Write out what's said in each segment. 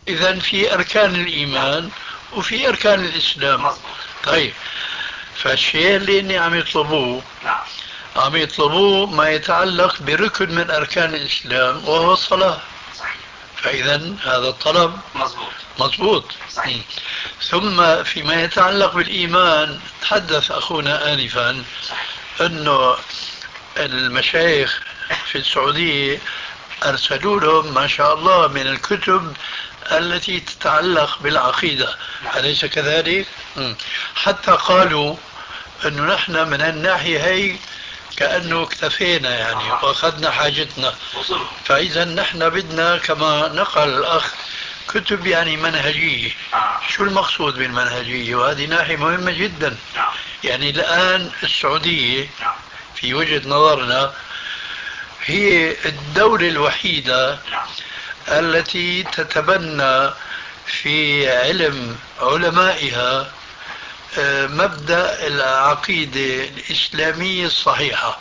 إذن في أركان الإيمان وفي أركان الإسلام. مظبوط. طيب، فالشيء اللي إني عم يطلبوه، نعم. عم يطلبوه ما يتعلق بركن من أركان الإسلام وهو الصلاة. صحيح. فإذا هذا الطلب مظبوط. مضبوط. صحيح. ثم فيما يتعلق بالإيمان، تحدث أخونا آنفا صحيح. أنه المشايخ في السعودية أرسلوا لهم ما شاء الله من الكتب التي تتعلق بالعقيدة. أليس كذلك؟ حتى قالوا أنه نحن من الناحية هي كأنه اكتفينا يعني وأخذنا حاجتنا. فإذا نحن بدنا كما نقل الأخ كتب يعني منهجية. شو المقصود بالمنهجية؟ وهذه ناحية مهمة جدا. يعني الآن السعودية في وجهة نظرنا هي الدولة الوحيدة التي تتبنى في علم علمائها مبدأ العقيدة الإسلامية الصحيحة.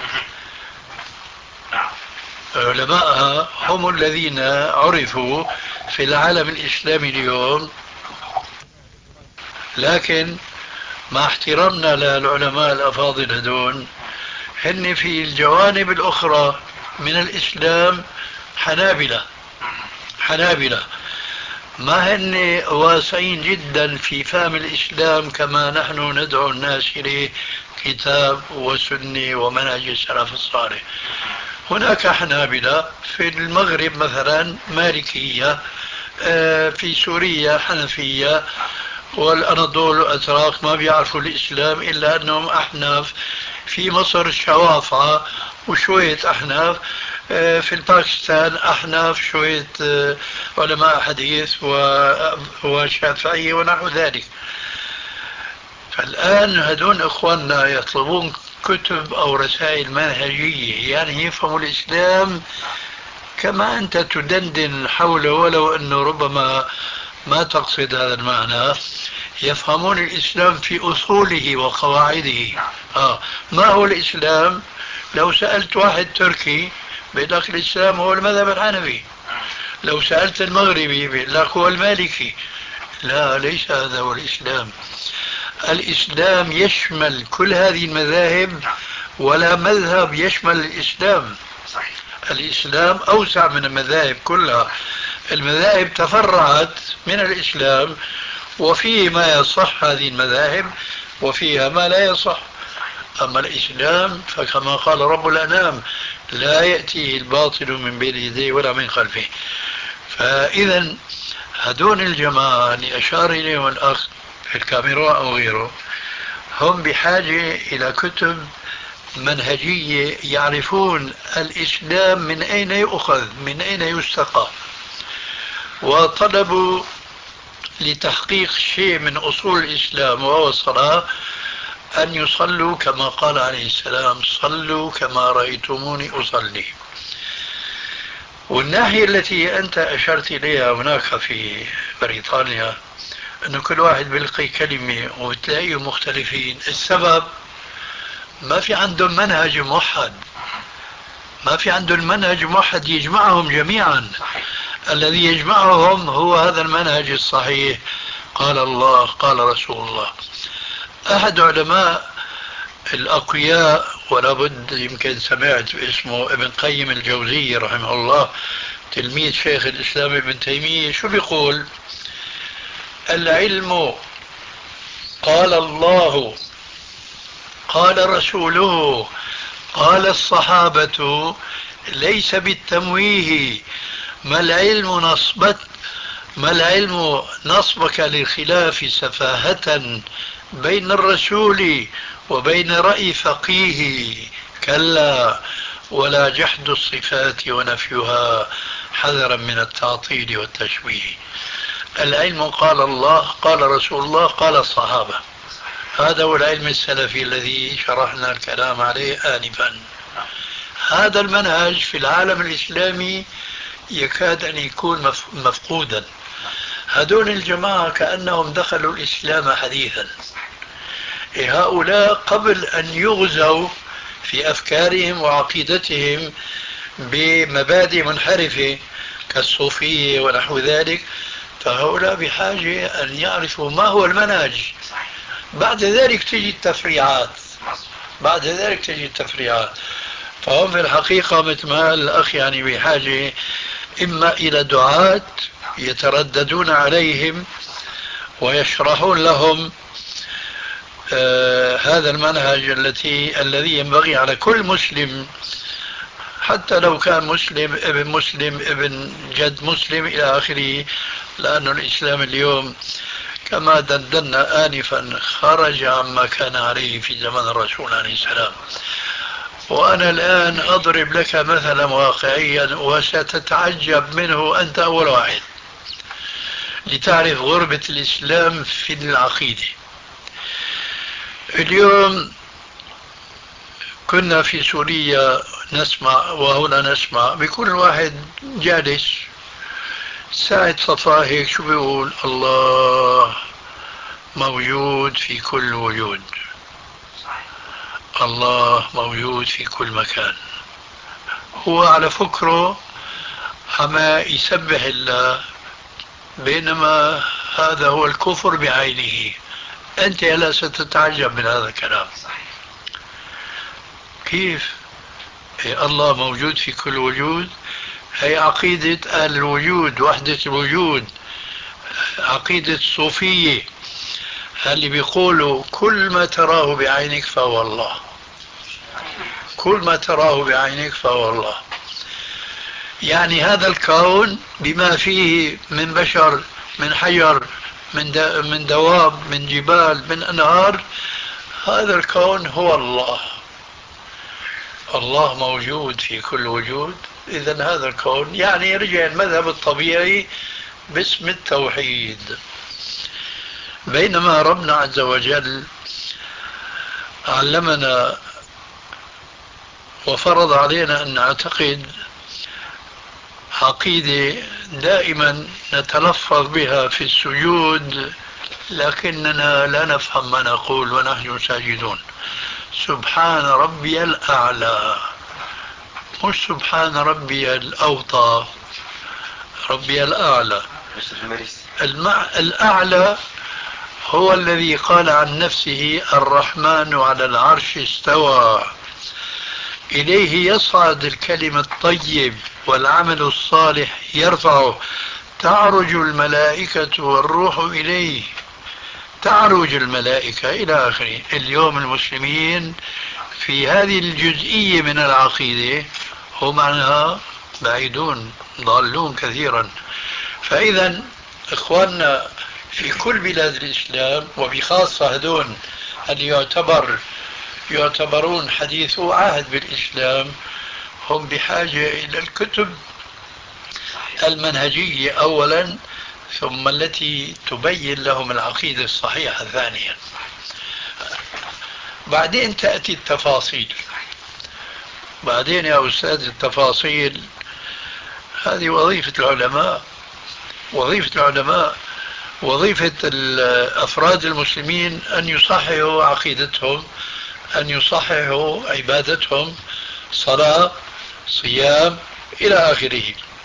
علماءها هم الذين عرفوا في العالم الإسلامي اليوم، لكن مع احترامنا للعلماء الأفاضل هدول، هن في الجوانب الأخرى من الإسلام حنابلة ما هن واسعين جدا في فهم الإسلام كما نحن ندعو الناس إليه، كتاب وسنة ومنهج السلف الصالح. هناك حنابلة في المغرب مثلا مالكية، في سوريا حنفية، والأناضول الأتراك ما بيعرفوا الإسلام إلا أنهم أحناف، في مصر شوافعة وشوية أحناف، في الباكستان أحناف شوية علماء حديث وشافعية ونحو ذلك. فالآن هدول إخواننا يطلبون كتب أو رسائل منهجية يعني يفهموا الإسلام كما أنت تدندن حوله، ولو أنه ربما ما تقصد هذا المعنى. يفهمون الإسلام في أصوله وقواعده. ما هو الإسلام؟ لو سألت واحد تركي بيقول لك الإسلام هو المذهب الحنفي، لو سألت المغربي بيقول لك هو المالكي. لا، ليس هذا هو الإسلام. الإسلام يشمل كل هذه المذاهب، ولا مذهب يشمل الإسلام. الإسلام أوسع من المذاهب كلها. المذاهب تفرعت من الإسلام، وفيه ما يصح هذه المذاهب وفيها ما لا يصح. أما الإسلام فكما قال رب الأنام: لا يأتيه الباطل من بين يديه ولا من خلفه. فإذا هدول الجماعة اللي أشار إليهم الأخ في الكاميرا أو غيره، هم بحاجة إلى كتب منهجية يعرفون الإسلام من أين يؤخذ، من أين يستقى. وطلبوا لتحقيق شيء من أصول الإسلام وهو الصلاة أن يصلوا كما قال عليه السلام: صلوا كما رأيتموني أصلي. والناحية التي أنت أشرت إليها هناك في بريطانيا، أن كل واحد بيلقي كلمة وتلاقيهم مختلفين. السبب ما في عندهم منهج موحد، ما في عندهم منهج موحد يجمعهم جميعا. الذي يجمعهم هو هذا المنهج الصحيح: قال الله قال رسول الله. أحد علماء الأقوياء، ولا بد يمكن سمعت باسمه، ابن قيم الجوزية رحمه الله، تلميذ شيخ الإسلام ابن تيمية، شو بيقول؟ العلم قال الله قال رسوله قال الصحابة ليس بالتمويه. ما العلم نصبك للخلاف سفاهة بين الرسول وبين رأي فقيه. كلا، ولا جحد الصفات ونفيها حذرا من التعطيل والتشبيه. العلم قال الله قال رسول الله قال الصحابة. هذا هو العلم السلفي الذي شرحنا الكلام عليه آنفا. هذا المنهج في العالم الإسلامي يكاد أن يكون مفقودا. هذول الجماعة كأنهم دخلوا الإسلام حديثا. هؤلاء قبل أن يغزوا في أفكارهم وعقيدتهم بمبادئ منحرفة كالصوفية ونحو ذلك، فهؤلاء بحاجة أن يعرفوا ما هو المنهج. بعد ذلك تجي التفريعات، بعد ذلك تجي التفريعات. فهم في الحقيقة مثل ما قال الأخ يعني بحاجة إما إلى دعاة يترددون عليهم ويشرحون لهم هذا المنهج الذي ينبغي على كل مسلم، حتى لو كان مسلم ابن مسلم ابن جد مسلم إلى آخره. لأن الإسلام اليوم كما دندنا آنفا خرج عما كان عليه في زمن الرسول عليه السلام. وأنا الآن أضرب لك مثلا واقعيا وستتعجب منه أنت أول واحد لتعرف غربة الإسلام في العقيدة. اليوم كنا في سوريا نسمع وهنا نسمع بكل واحد جالس ساعة صفاه هيك شو بيقول؟ الله موجود في كل وجود، الله موجود في كل مكان. هو على فكره عما يسبح الله، بينما هذا هو الكفر بعينه. أنت لا ستتعجب من هذا الكلام. كيف؟ الله موجود في كل وجود، هي عقيدة أهل الوجود، وحدة الوجود، عقيدة الصوفية اللي بيقولوا كل ما تراه بعينك فهو الله، كل ما تراه بعينك فهو الله. يعني هذا الكون بما فيه من بشر، من حجر، من دواب، من جبال، من أنهار، هذا الكون هو الله. الله موجود في كل وجود. إذا هذا الكون يعني يرجع المذهب الطبيعي باسم التوحيد. بينما ربنا عز وجل علمنا وفرض علينا أن نعتقد عقيدة دائما نتلفظ بها في السجود، لكننا لا نفهم ما نقول ونحن ساجدون. سبحان ربي الأعلى، مش سبحان ربي الأوطى، ربي الأعلى. الأعلى هو الذي قال عن نفسه الرحمن على العرش استوى، إليه يصعد الكلم الطيب والعمل الصالح يرفعه، تعرج الملائكة والروح إليه، تعرج الملائكة إلى آخره. اليوم المسلمين في هذه الجزئية من العقيدة هم عنها بعيدون، ضالون كثيرا. فإذا إخواننا في كل بلاد الإسلام وبخاصة هذون اللي يعتبرون حديثو عهد بالإسلام، هم بحاجة إلى الكتب المنهجية أولا، ثم التي تبين لهم العقيدة الصحيحة ثانيا. بعدين تأتي التفاصيل. بعدين يا أستاذ التفاصيل هذه وظيفة العلماء، وظيفة العلماء، وظيفة أفراد المسلمين أن يصححوا عقيدتهم، أن يصححوا عبادتهم، صلاة، صيام، إلى آخره.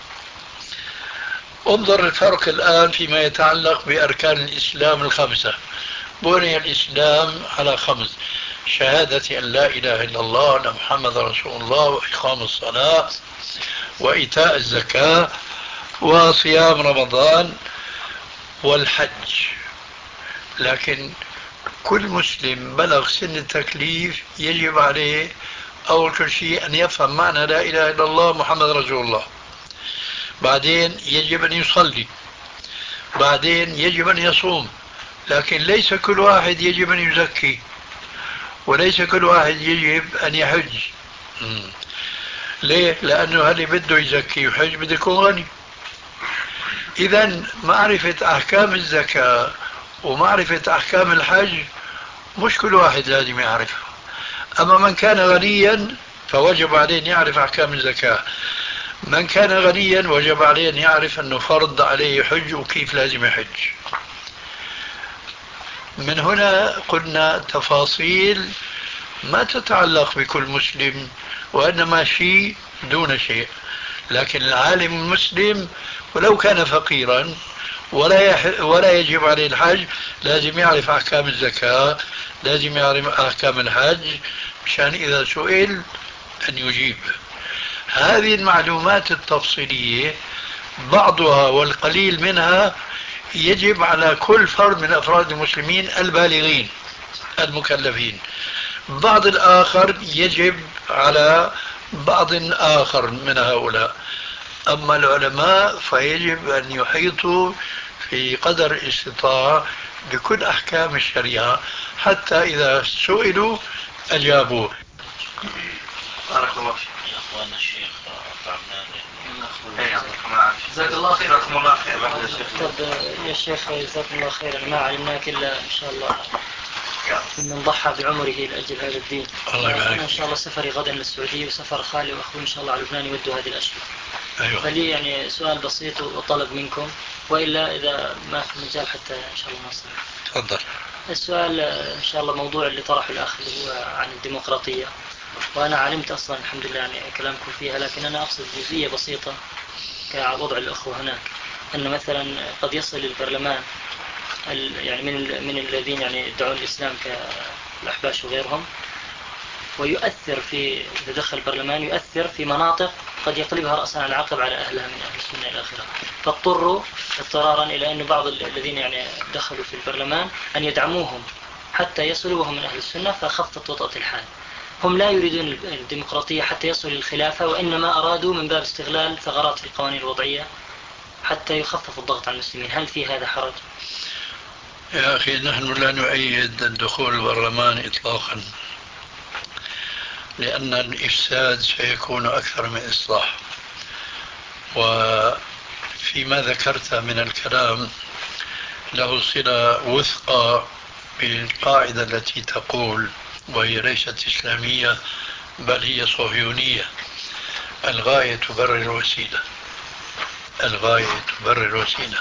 انظر الفرق الآن فيما يتعلق بأركان الإسلام الخمسة. بني الإسلام على خمس: شهادة أن لا إله إلا الله وأن محمد رسول الله، وإقام الصلاة، وإيتاء الزكاة، وصيام رمضان، والحج. لكن كل مسلم بلغ سن التكليف يجب عليه أول كل شيء أن يفهم معنى لا إله إلا الله محمد رسول الله. بعدين يجب أن يصلي، بعدين يجب أن يصوم. لكن ليس كل واحد يجب أن يزكي، وليس كل واحد يجب أن يحج. ليه؟ لأنه اللي بده يزكي ويحج بده يكون غني. إذا معرفة أحكام الزكاة ومعرفة أحكام الحج مش كل واحد لازم يعرفها. أما من كان غنيا فوجب عليه أن يعرف أحكام الزكاة. من كان غنيا وجب عليه أن يعرف أنه فرض عليه يحج وكيف لازم يحج. من هنا قلنا تفاصيل ما تتعلق بكل مسلم، وإنما شيء دون شيء. لكن العالم المسلم ولو كان فقيرا ولا يجب عليه الحج، لازم يعرف أحكام الزكاة، لازم يعرف أحكام الحج مشان إذا سئل أن يجيب. هذه المعلومات التفصيلية بعضها والقليل منها يجب على كل فرد من أفراد المسلمين البالغين المكلفين، بعض الآخر يجب على بعض آخر من هؤلاء. أما العلماء فيجب أن يحيطوا في قدر الاستطاعة بكل أحكام الشريعة حتى إذا سئلوا أجابوا. بارك الله فيك يا اخواننا الشيخ جزاك الله خير. جزاكم الله خير. طب يا شيخ جزاكم الله خير، ما علمناك الا ان شاء الله من ضحى بعمره لاجل هذا الدين. انا ان شاء الله سفري غدا للسعوديه وسفر خالي واخوي ان شاء الله على لبنان يودوا هذه الاشياء. أيوة. فلي يعني سؤال بسيط وطلب منكم، والا اذا ما في مجال حتى ان شاء الله نصل. تفضل. السؤال ان شاء الله موضوع اللي طرحه الاخ اللي هو عن الديمقراطيه، وانا علمت اصلا الحمد لله يعني كلامكم فيها، لكن انا اقصد جزئيه بسيطه كوضع الاخوه هناك، ان مثلا قد يصل البرلمان يعني من الذين يعني يدعون الاسلام كالاحباش وغيرهم، ويؤثر في اذا دخل البرلمان يؤثر في مناطق قد يقلبها راسا على عقب على اهلها من اهل السنه الى اخره، فاضطروا اضطرارا الى ان بعض الذين يعني دخلوا في البرلمان ان يدعموهم حتى يصلوا وهم من اهل السنه، فخفت وطأة الحال. هم لا يريدون الديمقراطية حتى يصلوا للخلافة، وإنما أرادوا من باب استغلال ثغرات في القوانين الوضعية حتى يخففوا الضغط على المسلمين. هل في هذا حرج؟ يا أخي نحن لا نؤيد الدخول البرلمان إطلاقا، لأن الإفساد سيكون أكثر من إصلاح. وفيما ذكرت من الكلام له صلة وثقة بالقاعدة التي تقول، وهي ليست إسلامية بل هي صهيونية: الغاية تبرر الوسيلة. الغاية تبرر الوسيلة.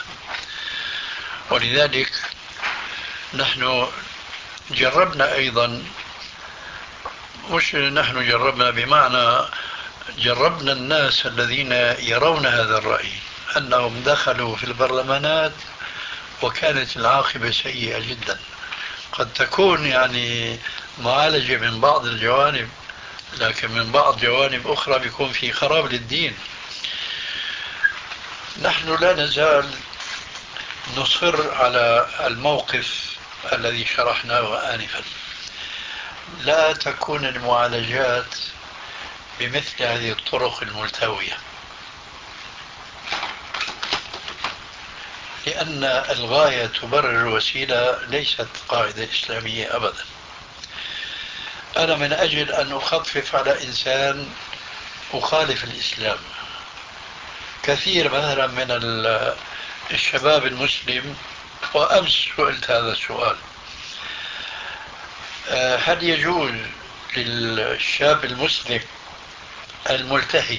ولذلك نحن جربنا أيضا، مش نحن جربنا بمعنى جربنا الناس الذين يرون هذا الرأي، أنهم دخلوا في البرلمانات وكانت العاقبة سيئة جدا. قد تكون يعني معالجة من بعض الجوانب، لكن من بعض جوانب أخرى بيكون في خراب للدين. نحن لا نزال نصر على الموقف الذي شرحناه آنفا. لا تكون المعالجات بمثل هذه الطرق الملتوية، لأن الغاية تبرر الوسيلة ليست قاعدة إسلامية أبدا. أنا من أجل أن أخفف على إنسان أخالف الإسلام. كثير مثلا من الشباب المسلم، وأمس سئلت هذا السؤال: هل يجوز للشاب المسلم الملتحي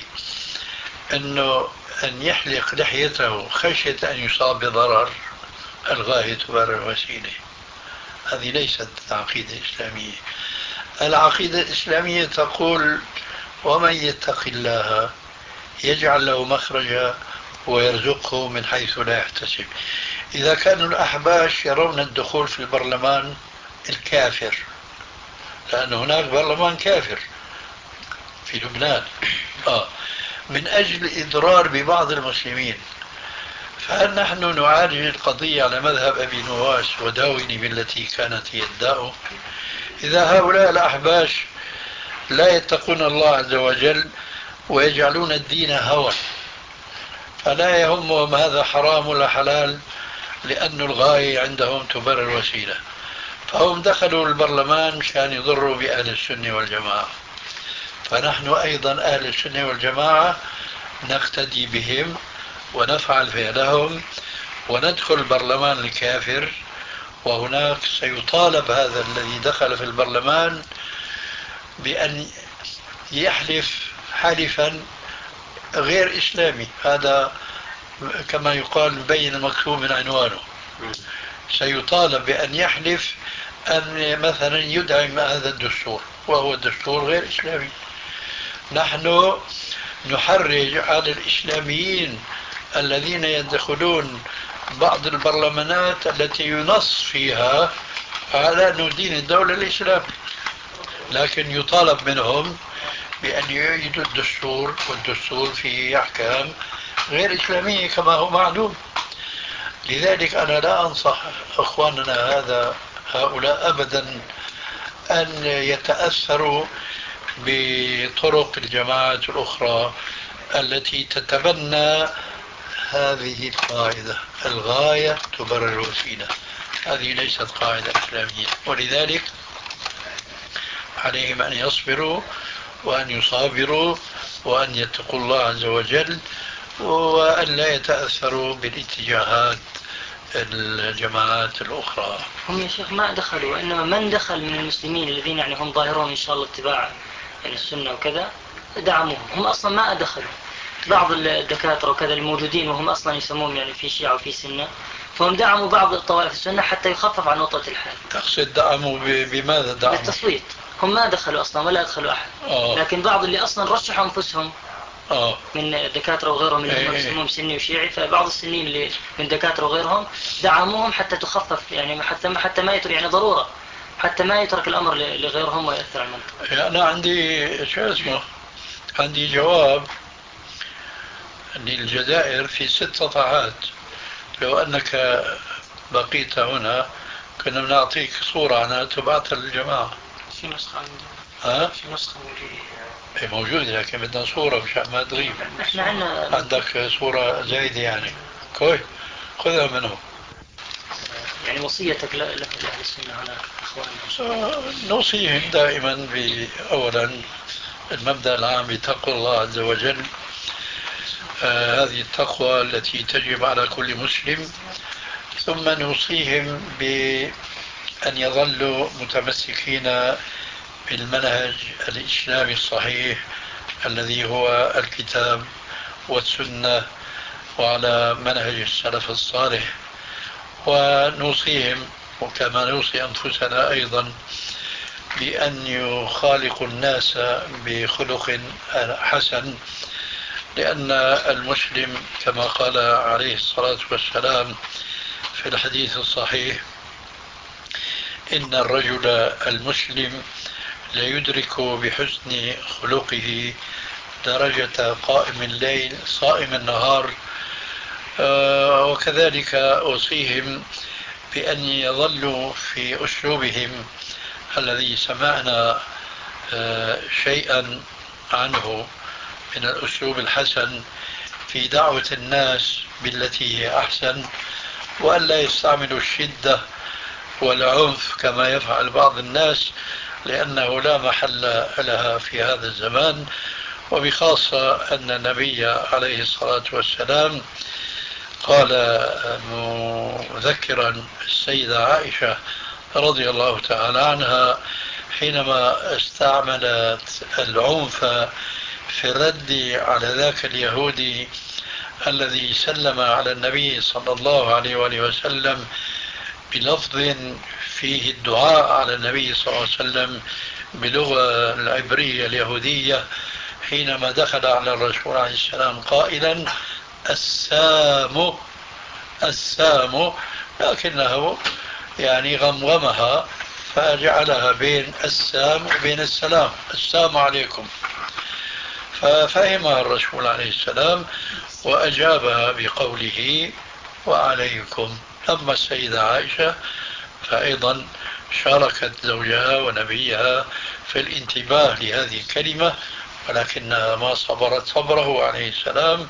أن يحلق لحيته خشية أن يصاب بضرر؟ الغاية تبرر الوسيلة. هذه ليست عقيدة إسلامية. العقيدة الإسلامية تقول: ومن يتق الله يجعل له مخرجا ويرزقه من حيث لا يحتسب. إذا كانوا الأحباش يرون الدخول في البرلمان الكافر، لأن هناك برلمان كافر في لبنان من أجل الإضرار ببعض المسلمين، فهل نحن نعالج القضية على مذهب أبي نواس وداوني بالتي كانت هي الداء؟ إذا هؤلاء الأحباش لا يتقون الله عز وجل ويجعلون الدين هوى، فلا يهمهم هذا حرام ولا حلال، لأن الغاية عندهم تبرر الوسيلة. فهم دخلوا البرلمان مشان يضروا بأهل السنة والجماعة، فنحن أيضا أهل السنة والجماعة نقتدي بهم ونفعل فعلهم وندخل البرلمان الكافر، وهناك سيطالب هذا الذي دخل في البرلمان بأن يحلف حلفا غير إسلامي. هذا كما يقال بين المكتوب من عنوانه. سيطالب بأن يحلف أن مثلا يدعم هذا الدستور، وهو الدستور غير إسلامي. نحن نحرج على الإسلاميين الذين يدخلون بعض البرلمانات التي ينص فيها على أنه دين الدولة الإسلام، لكن يطالب منهم بأن يعيدوا الدستور، والدستور فيه أحكام غير إسلامية كما هو معلوم. لذلك أنا لا أنصح أخواننا هؤلاء أبدا أن يتأثروا بطرق الجماعات الأخرى التي تتبنى هذه القاعدة: الغاية تبرر الوسيلة. هذه ليست قاعدة إسلامية، ولذلك عليهم أن يصبروا وأن يصابروا وأن يتقوا الله عز وجل، وأن لا يتأثروا بالاتجاهات الجماعات الأخرى. هم يا شيخ ما دخلوا، وإنما من دخل من المسلمين الذين يعني هم ظاهرهم إن شاء الله اتباع يعني السنة وكذا دعموهم، هم أصلا ما دخلوا. بعض الدكاترة وكذا الموجودين وهم أصلا يسمون يعني في شيعة وفي سنة، فهم دعموا بعض الطوائف السنة حتى يخفف عن وطأة الحال. تقصد دعموا بماذا دعموا؟ بالتصويت. هم ما دخلوا أصلا ولا أدخلوا أحد. لكن بعض اللي أصلا رشحوا أنفسهم من الدكاترة وغيرهم اللي هم يسمون سني وشيعي، فبعض السنين اللي من دكاترة وغيرهم دعموهم حتى تخفف يعني حتى ما يترك يعني ضرورة، حتى ما يترك الأمر لغيرهم ويأثر على المنطقة. أنا عندي جواب للجزائر في 6 صفحات. لو أنك بقيت هنا كنا بنعطيك صورة عنها تبعتها للجماعة. في نسخة عندي. في نسخة موجودة، لكن بدنا صورة مشان ما تغيب. احنا عندك صورة زايدة يعني؟ كويس، خذها منهم. يعني وصيتك لأهل السنة هناك أخواننا؟ نوصيهم دائما أولا المبدأ العام بتقوى الله عز وجل. هذه التقوى التي تجب على كل مسلم. ثم نوصيهم بأن يظلوا متمسكين بالمنهج الإسلامي الصحيح الذي هو الكتاب والسنة وعلى منهج السلف الصالح. ونوصيهم وكما نوصي أنفسنا أيضا بأن يخالقوا الناس بخلق حسن، لأن المسلم كما قال عليه الصلاة والسلام في الحديث الصحيح: إن الرجل المسلم ليدرك بحسن خلقه درجة قائم الليل صائم النهار. وكذلك أوصيهم بأن يظلوا في أسلوبهم الذي سمعنا شيئا عنه من الأسلوب الحسن في دعوة الناس بالتي هي أحسن، وأن لا يستعملوا الشدة والعنف كما يفعل بعض الناس، لأنه لا محل لها في هذا الزمان، وبخاصة أن النبي عليه الصلاة والسلام قال مذكرا السيدة عائشة رضي الله تعالى عنها حينما استعملت العنف في الرد على ذاك اليهودي الذي سلم على النبي صلى الله عليه وآله وسلم بلفظ فيه الدعاء على النبي صلى الله عليه وسلم بلغة العبرية اليهودية، حينما دخل على الرسول عليه السلام قائلا: السام السام، لكنه يعني غمغمها فجعلها بين السام وبين السلام: السلام عليكم. ففهمها الرسول عليه السلام وأجابها بقوله: وعليكم. أما السيدة عائشة فأيضا شاركت زوجها ونبيها في الانتباه لهذه الكلمة، ولكنها ما صبرت صبره عليه السلام،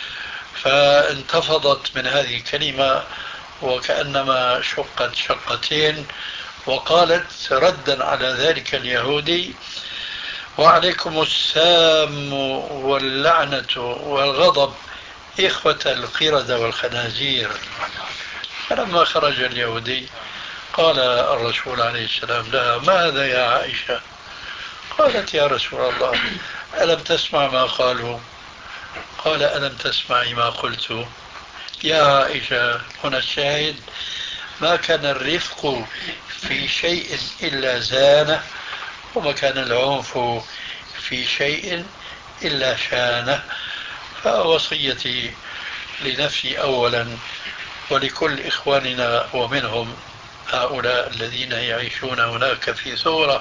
فانتفضت من هذه الكلمة وكأنما شقت شقتين، وقالت ردا على ذلك اليهودي: وعليكم السام واللعنة والغضب إخوة القردة والخنازير. فلما خرج اليهودي قال الرسول عليه السلام لها: ماذا يا عائشة؟ قالت: يا رسول الله، ألم تسمع ما قالوا؟ قال: ألم تسمعي ما قلت؟ يا عائشة، هنا الشاهد: ما كان الرفق في شيء إلا زانه، وما كان العنف في شيء إلا شانه. فوصيتي لنفسي أولا ولكل إخواننا ومنهم هؤلاء الذين يعيشون هناك في ثورة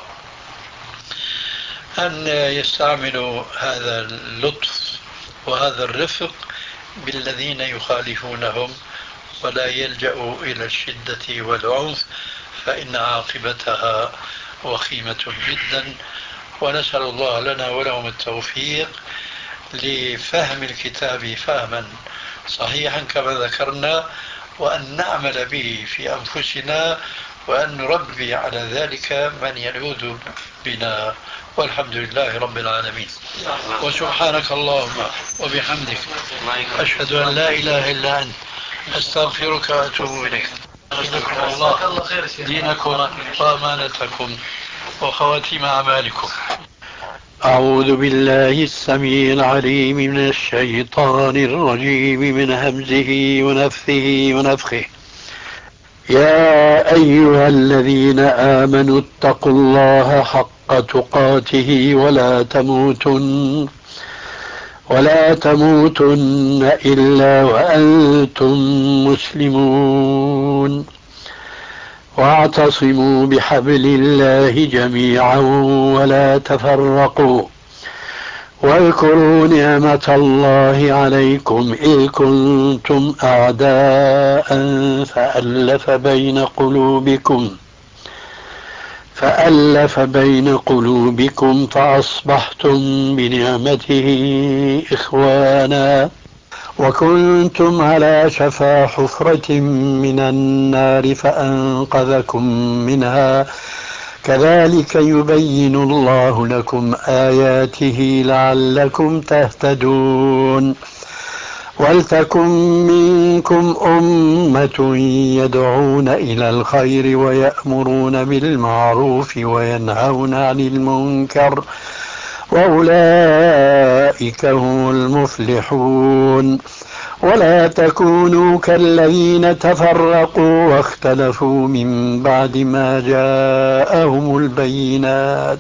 أن يستعملوا هذا اللطف وهذا الرفق بالذين يخالفونهم، ولا يلجأوا إلى الشدة والعنف، فإن عاقبتها وخيمة جدا. ونسأل الله لنا ولهم التوفيق لفهم الكتاب فهما صحيحا كما ذكرنا، وأن نعمل به في أنفسنا، وأن نربي على ذلك من يلوذ بنا. والحمد لله رب العالمين. وسبحانك اللهم وبحمدك أشهد أن لا إله إلا أنت أستغفرك وأتوب إليك. أشهدكم الله دينكم وأمانتكم وخواتيم أعمالكم. أعوذ بالله السميع العليم من الشيطان الرجيم من همزه ونفثه ونفخه. يا أيها الذين آمنوا اتقوا الله حق تقاته ولا تموتن إلا وأنتم مسلمون. واعتصموا بحبل الله جميعا ولا تفرقوا. واذكروا نعمة الله عليكم إذ كنتم أعداء فألف بين قلوبكم فأصبحتم بنعمته إخوانا وكنتم على شفا حفرة من النار فأنقذكم منها. كذلك يبين الله لكم آياته لعلكم تهتدون. ولتكن منكم أمة يدعون إلى الخير ويأمرون بالمعروف وينهون عن المنكر وأولئك هم المفلحون. ولا تكونوا كالذين تفرقوا واختلفوا من بعد ما جاءهم البينات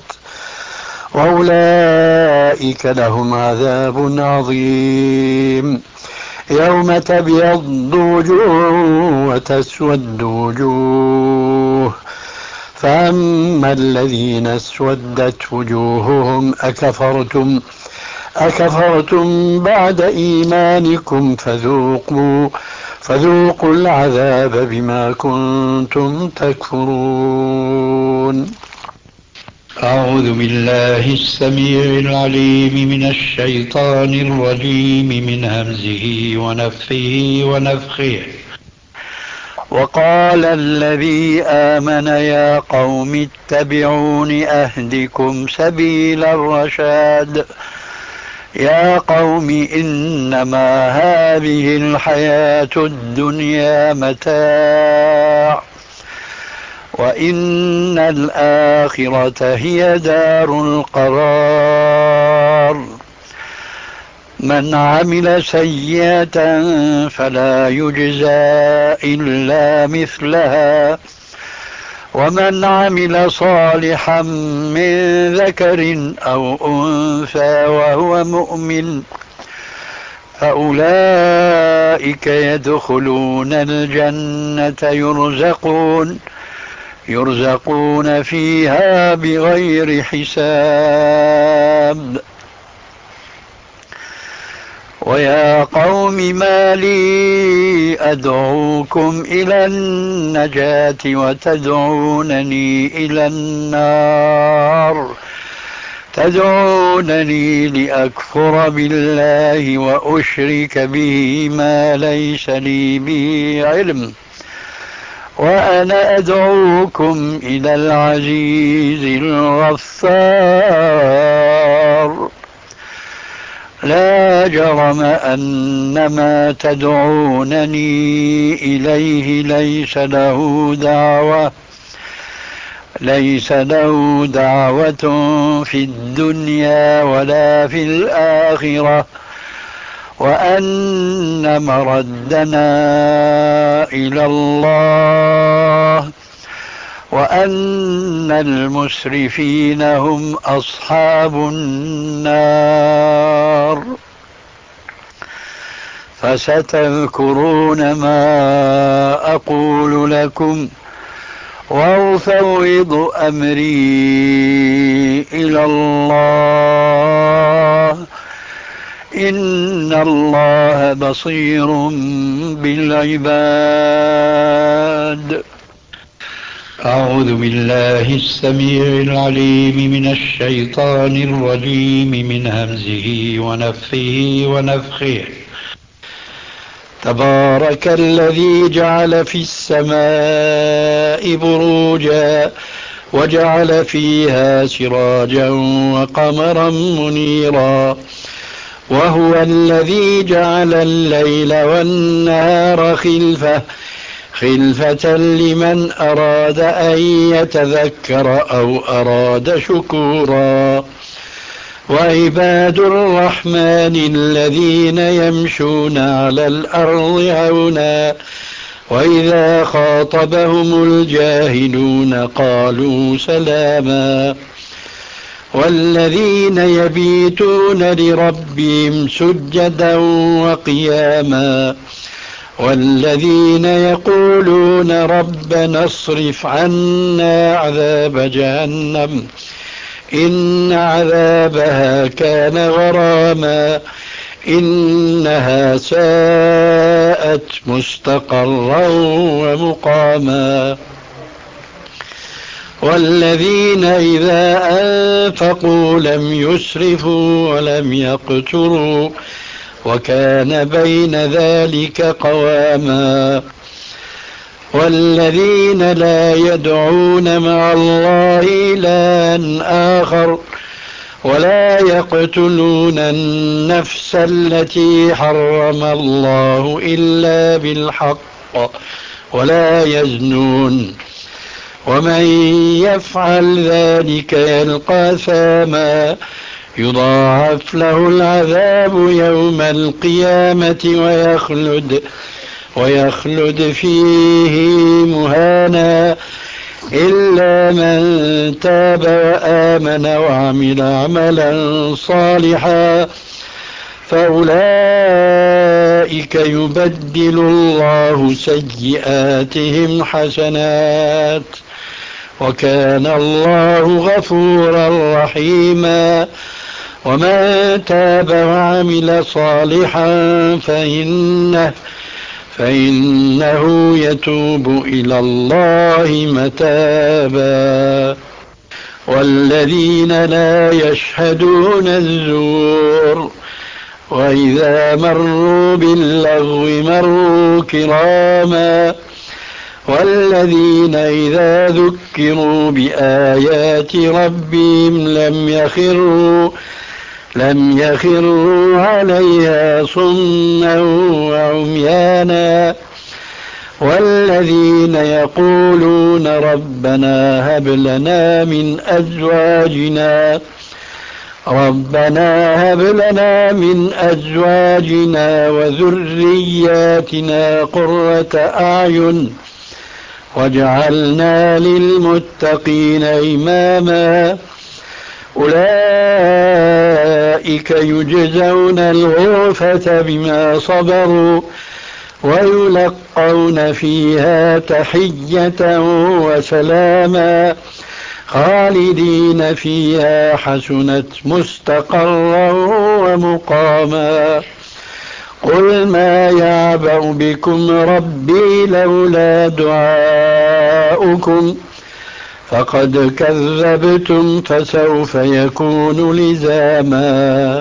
وأولئك لهم عذاب عظيم. يوم تبيض وجوه وتسود وجوه، فأما الذين اسودت وجوههم أكفرتم بعد إيمانكم فذوقوا العذاب بما كنتم تكفرون. أعوذ بالله السميع العليم من الشيطان الرجيم من همزه ونفثه ونفخه. وقال الذي آمن يا قوم اتبعون أهدكم سبيل الرشاد. يا قوم إنما هذه الحياة الدنيا متاع وإن الآخرة هي دار القرار. من عمل سيئة فلا يجزى إلا مثلها ومن عمل صالحا من ذكر أو أنثى وهو مؤمن فأولئك يدخلون الجنة يرزقون فيها بغير حساب. ويا قوم ما لي أدعوكم إلى النجاة وتدعونني إلى النار. تدعونني لأكفر بالله وأشرك به ما ليس لي به علم وأنا أدعوكم إلى العزيز الغفار. لا جرم أن ما تدعونني إليه ليس له دعوة في الدنيا ولا في الآخرة وأن مردنا إلى الله وأن المسرفين هم أصحاب النار. فستذكرون ما أقول لكم وأفوض أمري إلى الله إن الله بصير بالعباد. أعوذ بالله السميع العليم من الشيطان الرجيم من همزه ونفخه ونفخه. تبارك الذي جعل في السماء بروجا وجعل فيها سراجا وقمرا منيرا وهو الذي جعل الليل والنهار خلفة لمن أراد أن يتذكر أو أراد شكورا. وعباد الرحمن الذين يمشون على الأرض هونا وإذا خاطبهم الجاهلون قالوا سلاما. والذين يبيتون لربهم سجدا وقياما والذين يقولون ربنا اصرف عنا عذاب جهنم إن عذابها كان غراما إنها ساءت مستقرا ومقاما. والذين إذا أنفقوا لم يسرفوا ولم يقتروا وكان بين ذلك قواما. والذين لا يدعون مع الله إلها آخر ولا يقتلون النفس التي حرم الله إلا بالحق ولا يزنون ومن يفعل ذلك يلقى أثاما يضاعف له العذاب يوم القيامة ويخلد فيه مهانا إلا من تاب وآمن وعمل عملا صالحا فأولئك يبدل الله سيئاتهم حسنات وكان الله غفورا رحيما. ومن تاب وعمل صالحا فإنه يتوب إلى الله متابا. والذين لا يشهدون الزور وإذا مروا باللغو مروا كراما. والذين إذا ذكروا بآيات ربهم لم يخروا عليها صما وعميانا. والذين يقولون ربنا هب لنا من أزواجنا وذرياتنا قرة أعين واجعلنا للمتقين إماما. أولئك يجزون الغرفة بما صبروا ويلقون فيها تحية وسلاما خالدين فيها حسنت مستقرا ومقاما. قل ما يعبأ بكم ربي لولا دعاؤكم فقد كذبتم فسوف يكون لزاما.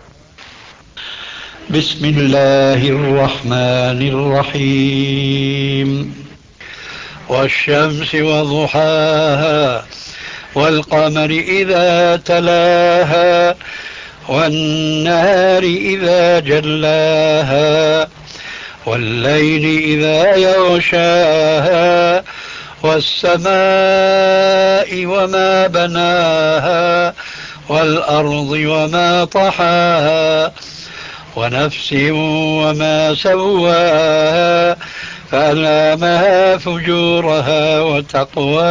بسم الله الرحمن الرحيم. والشمس وضحاها والقمر إذا تلاها والنهار إذا جلاها والليل إذا يغشاها والسماء وما بناها والأرض وما طحاها ونفس وما سواها فألهمها فجورها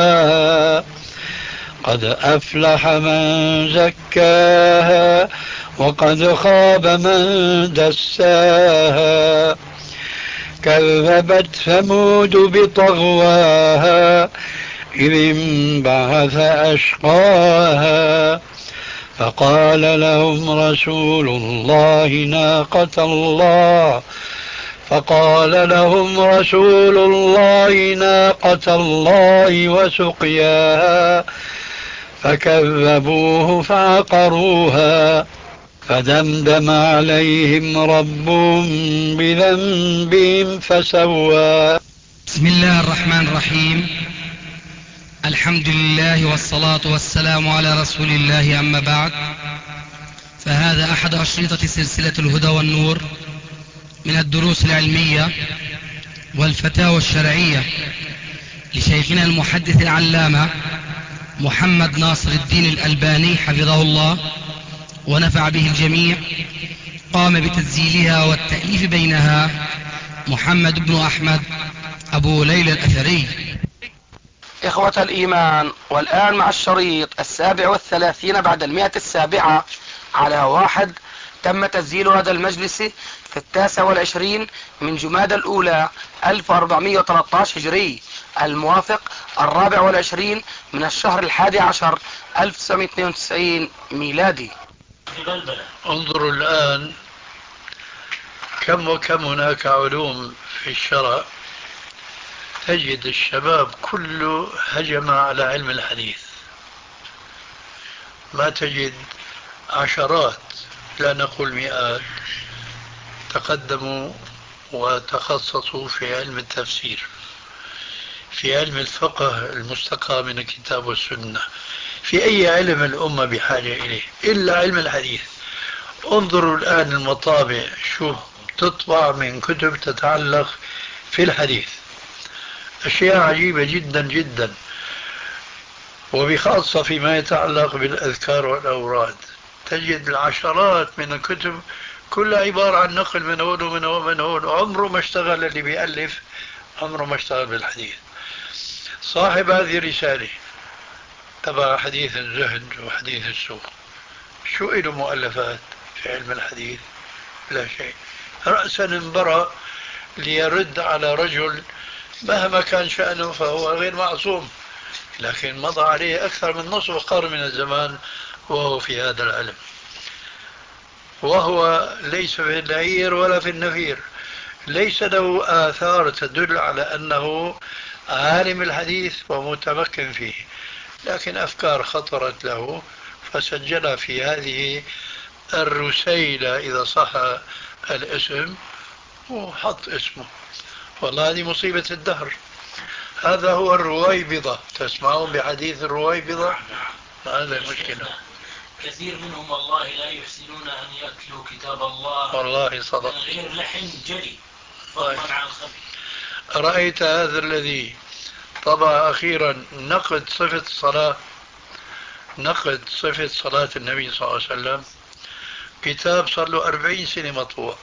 وتقواها قد أفلح من زكاها وقد خاب من دساها كذبت ثمود بطغواها إذ انبعث أشقاها فقال لهم رسول الله ناقة الله وسقياها فكذبوه فعقروها فدمدم عليهم ربهم بذنبهم فسواها. بسم الله الرحمن الرحيم. الحمد لله والصلاة والسلام على رسول الله، أما بعد، فهذا أحد أشرطة سلسلة الهدى والنور من الدروس العلمية والفتاوى الشرعية لشيخنا المحدث العلامة محمد ناصر الدين الألباني حفظه الله ونفع به الجميع. قام بتسجيلها والتأليف بينها محمد بن أحمد أبو ليلى الأثري. إخوة الإيمان، والآن مع الشريط 37 بعد 107 على 1. تم تسجيل هذا المجلس في 29 من جمادى الأولى 1413 هجري، الموافق 24 من الشهر 11 1992 ميلادي. انظروا الآن كم وكم هناك علوم في الشرع تجد الشباب كله هجم على علم الحديث. ما تجد عشرات لا نقول مئات تقدموا وتخصصوا في علم التفسير، في علم الفقه المستقى من الكتاب والسنة، في أي علم الأمة بحاجة إليه إلا علم الحديث. انظروا الآن المطابع شوف تطبع من كتب تتعلق في الحديث، أشياء عجيبة جدا جدا، وبخاصة فيما يتعلق بالأذكار والأوراد تجد العشرات من الكتب كلها عبارة عن نقل من هون ومن هون ومن هون، عمره ما اشتغل اللي بيألف، عمره ما اشتغل بالحديث. صاحب هذه الرسالة تبع حديث الزهد وحديث السوق، شو له مؤلفات في علم الحديث؟ لا شيء. رأسا انبرى ليرد على رجل مهما كان شأنه فهو غير معصوم، لكن مضى عليه أكثر من نصف قرن من الزمان وهو في هذا العلم، وهو ليس في النعير ولا في النفير، ليس له آثار تدل على أنه عالم الحديث ومتمكن فيه، لكن أفكار خطرت له فسجلها في هذه الرسيلة إذا صح الاسم وحط اسمه. والله هذه مصيبة الدهر. هذا هو الرويبضة، تسمعون بحديث الرويبضة؟ هذا المشكلة. كثير منهم والله لا يحسنون أن يتلوا كتاب الله والله صدق من غير لحن جلي فضلا عن خفي. رأيت هذا الذي طبع أخيرا نقد صفة صلاة النبي صلى الله عليه وسلم، كتاب صار له 40 سنة مطبوع،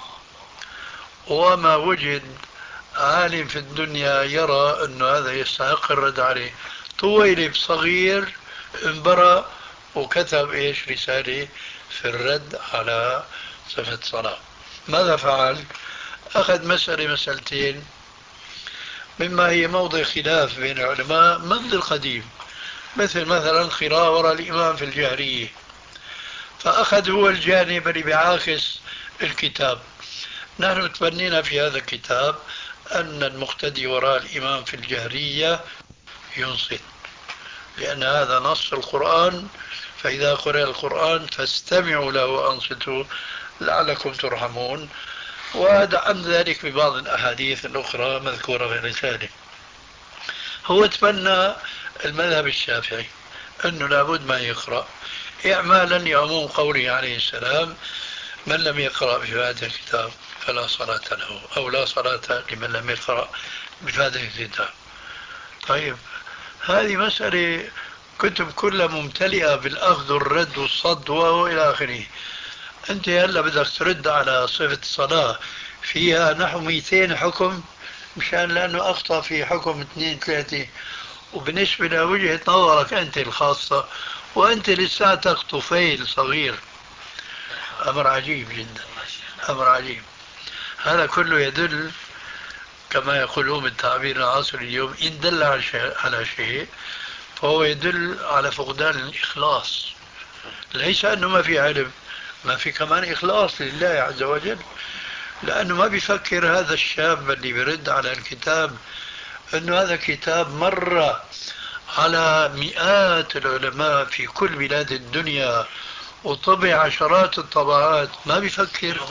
وما وجد عالم في الدنيا يرى أنه هذا يستحق الرد عليه. طويلب صغير انبرى وكتب إيش رسالة في الرد على صفة الصلاة. ماذا فعل؟ أخذ مسألتين مما هي موضع خلاف بين العلماء منذ القديم، مثلا قراءة وراء الإمام في الجهرية، فأخذ هو الجانب اللي بيعاكس الكتاب. نحن تبنينا في هذا الكتاب أن المقتدي وراء الإمام في الجهرية ينصت، لأن هذا نص القرآن، فإذا قرأ القرآن فاستمعوا له وأنصتوا لعلكم ترحمون. ودعم ذلك ببعض الأحاديث الأخرى مذكورة في الرسالة. هو تبنى المذهب الشافعي أنه لابد ما يقرأ إعمالا لعموم قوله عليه السلام: من لم يقرأ بفاتحة الكتاب فلا صلاة له، أو لا صلاة لمن لم يقرأ بفاتحة الكتاب. طيب هذه مسألة كتب كلها ممتلئة بالأخذ والرد والصد وإلى آخره. أنت هلا بدك ترد على صفة الصلاة فيها نحو 200 حكم مشان لأنه أخطأ في حكم 2 3، وبالنسبة لوجهة نظرك أنت الخاصة، وأنت لساتك طفيل صغير، أمر عجيب جدا، أمر عجيب. هذا كله يدل كما يقولون بالتعبير العصري اليوم، إن دل على شيء فهو يدل على فقدان الإخلاص. ليس أنه ما في علم، ما في كمان إخلاص لله عز وجل، لأنه ما بيفكر هذا الشاب اللي بيرد على الكتاب أنه هذا كتاب مر على مئات العلماء في كل بلاد الدنيا وطبع عشرات الطبعات، ما بيفكر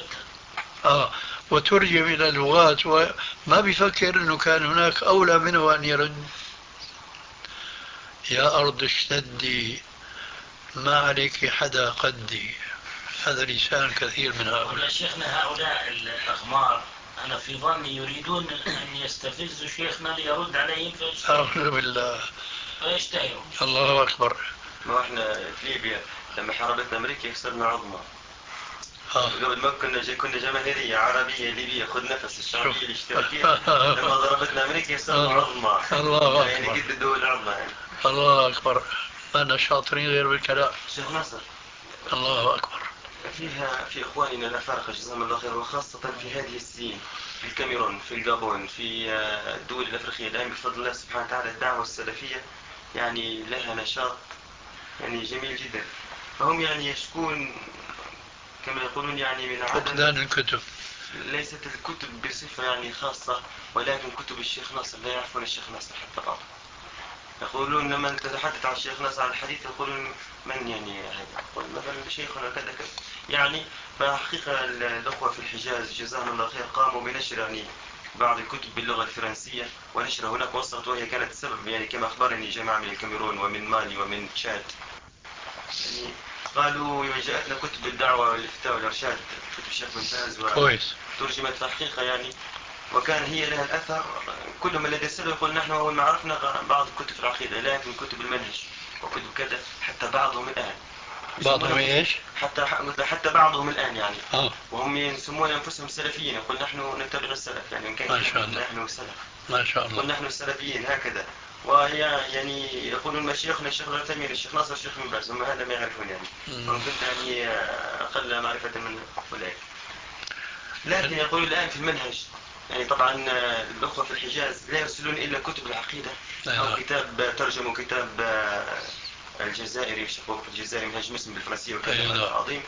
وترجم إلى اللغات، وما بيفكر أنه كان هناك أولى منه أن يرد. يا أرض اشتدي ما عليك حدا قدي. هذا لسان كثير من هؤلاء. شيخنا هؤلاء الأغمار أنا في ظني يريدون أن يستفزوا شيخنا ليرد عليهم أعوذ بالله. فيشتهروا. الله أكبر. ما احنا في ليبيا لما حاربتنا أمريكا كسرنا عظمة. قبل ما كنا جماهيرية عربية ليبية، خذ نفس الشعبية الاشتراكية. لما ضربتنا أمريكا كسرنا عظمة. الله يعني أكبر. قد الدول العظمى يعني. الله أكبر. ما أنا شاطرين غير بالكلام. شيخ ناصر. الله أكبر. في إخواننا الأفارقة جزاهم الله خير، وخاصة في هذه السنين في الكاميرون، في الجابون، في الدول الأفريقية الآن بفضل الله سبحانه وتعالى الدعوة السلفية يعني لها نشاط يعني جميل جدا. فهم يعني يشكون كما يقولون يعني من فقدان الكتب. ليست الكتب بصفة يعني خاصة، ولكن كتب الشيخ ناصر لا يعرفون الشيخ ناصر حتى بعض. يقولون لما تتحدث عن الشيخ ناصر عن الحديث يقولون من يعني هذا، يقول مثلا شيخنا كذا كذا يعني. فحقيقة الأخوة في الحجاز جزاهم الله خير قاموا بنشر يعني بعض الكتب باللغة الفرنسية ونشرها هناك وصلت، وهي كانت سبب يعني كما أخبرني جماعة من الكاميرون ومن مالي ومن تشاد يعني قالوا جاءتنا كتب الدعوة والإفتاء والإرشاد، كتب الشيخ بن باز وترجمت تحقيقا يعني، وكان هي لها الأثر. كل من الذي يسأله يقول نحن أول ما عرفنا بعض كتب العقيدة، لكن كتب المنهج وكتب كذا حتى بعضهم الآن. بعضهم ايش؟ حتى بعضهم الآن يعني. وهم يسمون أنفسهم سلفيين، يقول نحن نتبع السلف يعني إن كان نحن سلف. ما شاء الله. يقول نحن السلفيين هكذا. وهي يعني يقولون مشايخنا الشيخ العثيمين الشيخ ناصر الشيخ بن باز، هم هذا ما يعرفون يعني. وكنت يعني أقل معرفة من أولئك. لكن يقول الآن في المنهج يعني طبعا الأخوة في الحجاز لا يرسلون إلا كتب العقيدة أو كتاب ترجموا كتاب الجزائري شقوق الجزائري منهج مسلم بالفرنسية وكذا عظيم.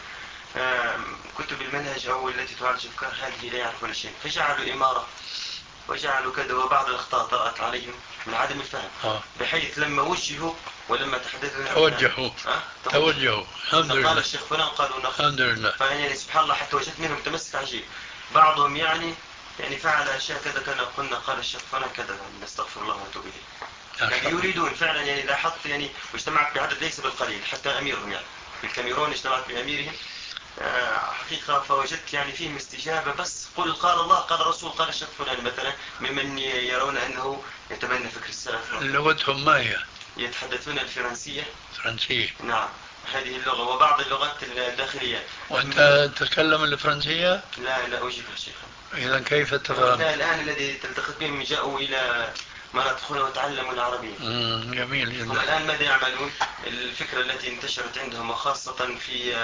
كتب المنهج أو التي تعالج الأفكار هذه لا يعرفون شيء، فجعلوا إمارة وجعلوا كذا، وبعض الأخطاء طرأت عليهم من عدم الفهم بحيث لما وجهوا ولما تحدثوا توجهوا الحمد لله. قال الشيخ فلان قالوا الحمد لله. فيعني سبحان الله حتى وجدت منهم تمسك عجيب. بعضهم يعني فعل أشياء كذا كان قلنا قال الشيخ فلان كذا نستغفر الله ونتوب إليه. يعني يريدون فعلا يعني لاحظت يعني واجتمعت بعدد ليس بالقليل حتى أميرهم يعني في الكاميرون اجتمعت بأميرهم حقيقة، فوجدت يعني فيهم استجابة. بس قال الله قال الرسول قال الشيخ فلان مثلا ممن يرون أنه يتبنى فكر السلف. لغتهم ما هي؟ يتحدثون الفرنسية. فرنسية. نعم هذه اللغة وبعض اللغات الداخلية. وأنت تتكلم الفرنسية؟ لا أجيب شيخ. إذا كيف تفهم؟ الآن الذي تلتقط بهم جاءوا إلى مناطق هنا وتعلموا العربية. جميل جدا. هم الآن ماذا يعملون؟ الفكرة التي انتشرت عندهم وخاصة في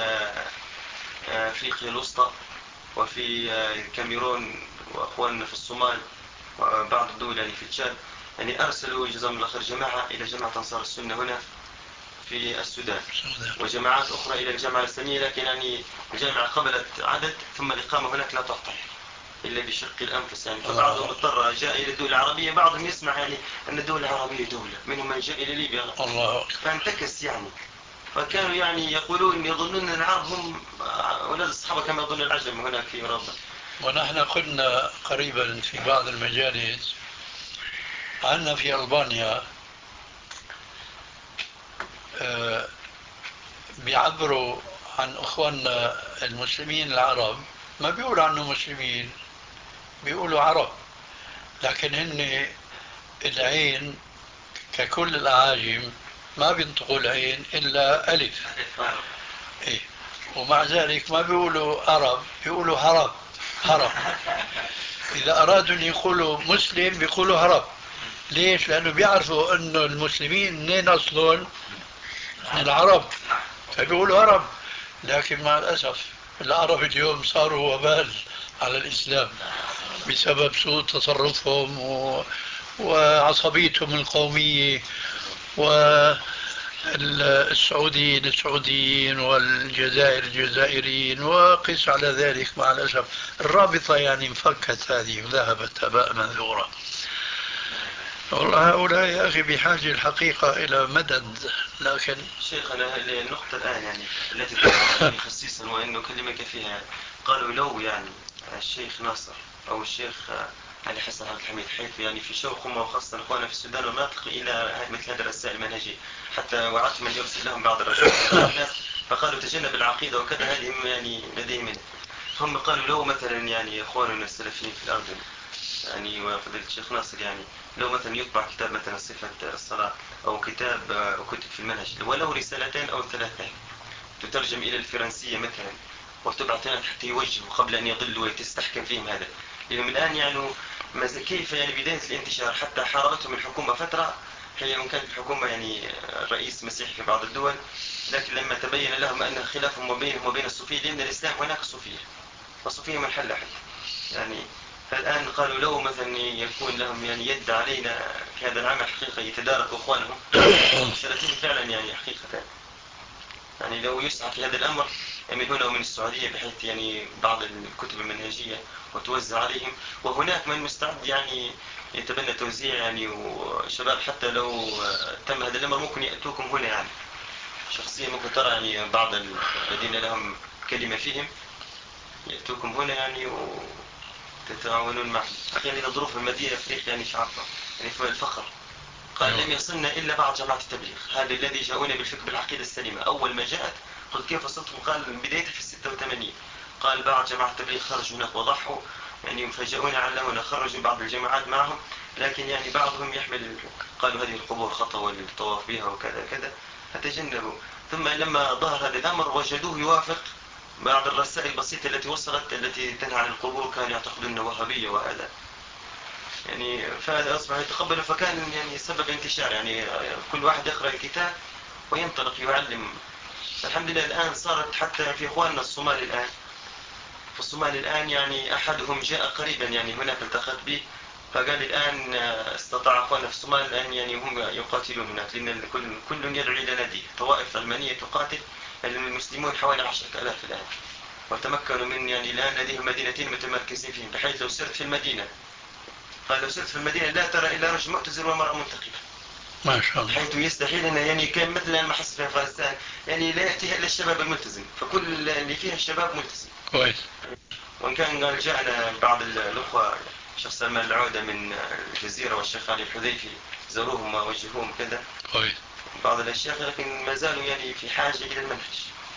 أفريقيا الوسطى وفي الكاميرون وأخواننا في الصومال وبعض الدول يعني في تشاد يعني أرسلوا جزاهم الله خير جماعة إلى جماعة أنصار السنة هنا في السودان وجماعات أخرى إلى الجامعة الإسلامية، لكن يعني الجامعة قبلت عدد ثم الإقامة هناك لا تعطي إلا بشق الأنفس يعني. فبعضهم اضطر جاء إلى الدول العربية، بعضهم يسمع يعني أن الدول العربية دولة، منهم من جاء إلى ليبيا فانتكس يعني. فكانوا يعني يقولون يظنون أن العرب هم أولاد الصحابة كما يظن العجم هناك في أوروبا. ونحن قلنا قريبا في بعض المجالس عندنا في ألبانيا بيعبروا عن أخواننا المسلمين العرب ما بيقولوا عنهم مسلمين، بيقولوا عرب، لكن هن العين ككل الأعاجم ما بينطقوا العين إلا ألف. إيه؟ ومع ذلك ما بيقولوا عرب، بيقولوا هرب. إذا أرادوا أن يقولوا مسلم بيقولوا هرب. ليش؟ لأنه بيعرفوا أنه المسلمين منين أصلهم؟ من العرب، فبيقولوا هرب. لكن مع الأسف العرب اليوم صاروا وبال على الإسلام بسبب سوء تصرفهم وعصبيتهم القومية، والسعوديين السعوديين والجزائر الجزائريين، وقس على ذلك مع الأسف الرابطة يعني انفكت هذه وذهبت هباء منثورا. والله هؤلاء يا أخي بحاجة الحقيقة إلى مدد. لكن شيخنا النقطة الآن يعني التي تذكرني خصيصا وأن أكلمك فيها يعني قالوا لو يعني الشيخ ناصر أو الشيخ علي حسن عبد الحميد حيث يعني في شوقهم وخاصة إخواننا في السودان والمناطق إلى مثل هذه الرسائل المنهجية، حتى وعدت من يرسل لهم بعض الرسائل فقالوا تجنب العقيدة وكذا، هذه يعني لديهم منه. هم قالوا لو مثلا يعني إخواننا السلفيين في الأرض يعني وفضيلة الشيخ ناصر يعني لو مثلا يطبع كتاب مثلا صفة الصلاة أو كتاب أو كتب في المنهج ولو رسالتين أو ثلاثة تترجم إلى الفرنسية مثلا وتبعث لنا حتى يوجهوا قبل أن يضلوا ويتستحكم فيهم هذا. لأنهم الآن يعني كيف يعني بداية الانتشار حتى حاربتهم الحكومة فترة، هي وإن كانت الحكومة يعني الرئيس مسيحي في بعض الدول، لكن لما تبين لهم أن خلافهم وبينهم وبين الصوفية لأن الإسلام هناك صوفية والصوفية منحلة حتى يعني. فالآن قالوا لو مثلا يكون لهم يعني يد علينا في هذا العمل حقيقة يتدارك أخوانهم سلفين فعلا يعني حقيقة يعني لو يسعى في هذا الأمر من هنا ومن السعودية بحيث يعني بعض الكتب المنهجية وتوزع عليهم، وهناك من مستعد يعني يتبنى توزيع يعني وشباب حتى لو تم هذا الأمر ممكن يأتوكم هنا يعني شخصيا ممكن ترى يعني بعض الذين لهم كلمة فيهم يأتوكم هنا يعني تتعاونون معه. يعني ظروف المدينة أفريقيا يعني شعبها يعني في الفخر قال لم يصلنا إلا بعد جماعة التبليغ، هذا الذي جاءونا بالفكر بالعقيدة السليمة. أول ما جاءت قلت كيف وصلتم؟ قال بدايتها في 86 قال بعد جماعة التبليغ خرجوا هناك وضحوا يعني فجاءونا علمونا خرجوا بعض الجماعات معهم، لكن يعني بعضهم يحمل قالوا هذه القبور خطأ والطواف بها وكذا كذا فتجنبوا. ثم لما ظهر هذا الأمر وجدوه يوافق بعض الرسائل البسيطة التي وصلت التي تنهى عن القبور كانوا يعتقدون وهابية وهذا يعني فهذا أصبح يتقبل فكان يعني سبب انتشار يعني كل واحد يقرأ الكتاب وينطلق يعلم. الحمد لله الآن صارت حتى في إخواننا الصومال الآن في الصومال الآن يعني أحدهم جاء قريبا يعني هناك التقيت به فقال الآن استطاع أخواننا في الصومال الآن يعني هم يقاتلون هناك لأن كل يدعو إلى ناديه طوائف علمانية تقاتل المسلمون حوالي 10,000 الآن وتمكنوا من يعني الآن لديهم مدينتين متمركزين فيهم بحيث لو سرت في المدينة قال لو سرت في المدينة لا ترى إلا رجل معتزل ومرأة منتقبة ما شاء الله حيث يستحيل أن يعني كان مثل ما حصل في أفغانستان يعني لا يأتيها إلا الشباب الملتزم فكل اللي فيها الشباب ملتزم كويس. وإن كان قال جاءنا بعض الأخوة الشيخ سلمان العودة من الجزيرة والشيخ علي الحذيفي زوروهم ووجهوهم كذا كويس. بعض الأشياء لكن ما زالوا يعني في حاجة إلى المنهج.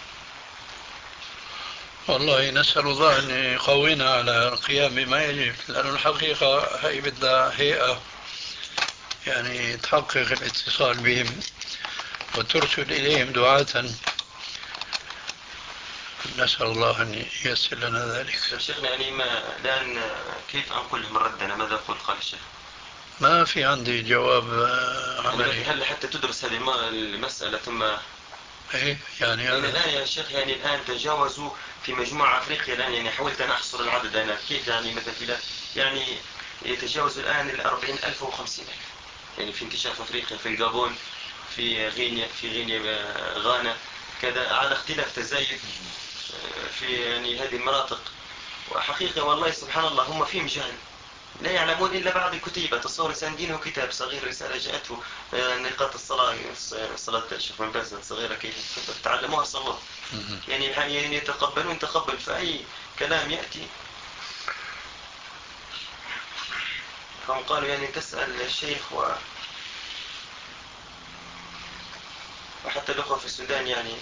والله نسأل الله أن يقوينا على القيام بما يجب، لأن الحقيقة هي بدها هيئة يعني تحقق الاتصال بهم وترسل إليهم دعاة. نسأل الله أن ييسر لنا ذلك. شيخنا يعني ما الآن كيف أنقل لهم ردنا ماذا قال الشيخ؟ ما في عندي جواب عملي. هل حتى تدرس هذه المسألة ثم إيه يعني يعني الآن يا شيخ يعني الآن تجاوزوا في مجموعة أفريقيا الآن يعني حاولت أن أحصر العدد أنا كيف يعني مثلا يعني يتجاوزوا الآن 40,000 و 50,000 يعني في انتشار في أفريقيا في الجابون في غينيا غانا كذا على اختلاف تزايد في يعني هذه المناطق. وحقيقة والله سبحان الله هم فيهم جهل لا يعلمون إلا بعض الكتيبة تصور إنسان دينه كتاب صغير رسالة جاءته نقاط الصلاة صلاة الشيخ بن باز صغيرة كيف تعلموها صلوا يعني يتقبلون تقبل فأي كلام يأتي. هم قالوا يعني تسأل الشيخ وحتى الأخوة في السودان يعني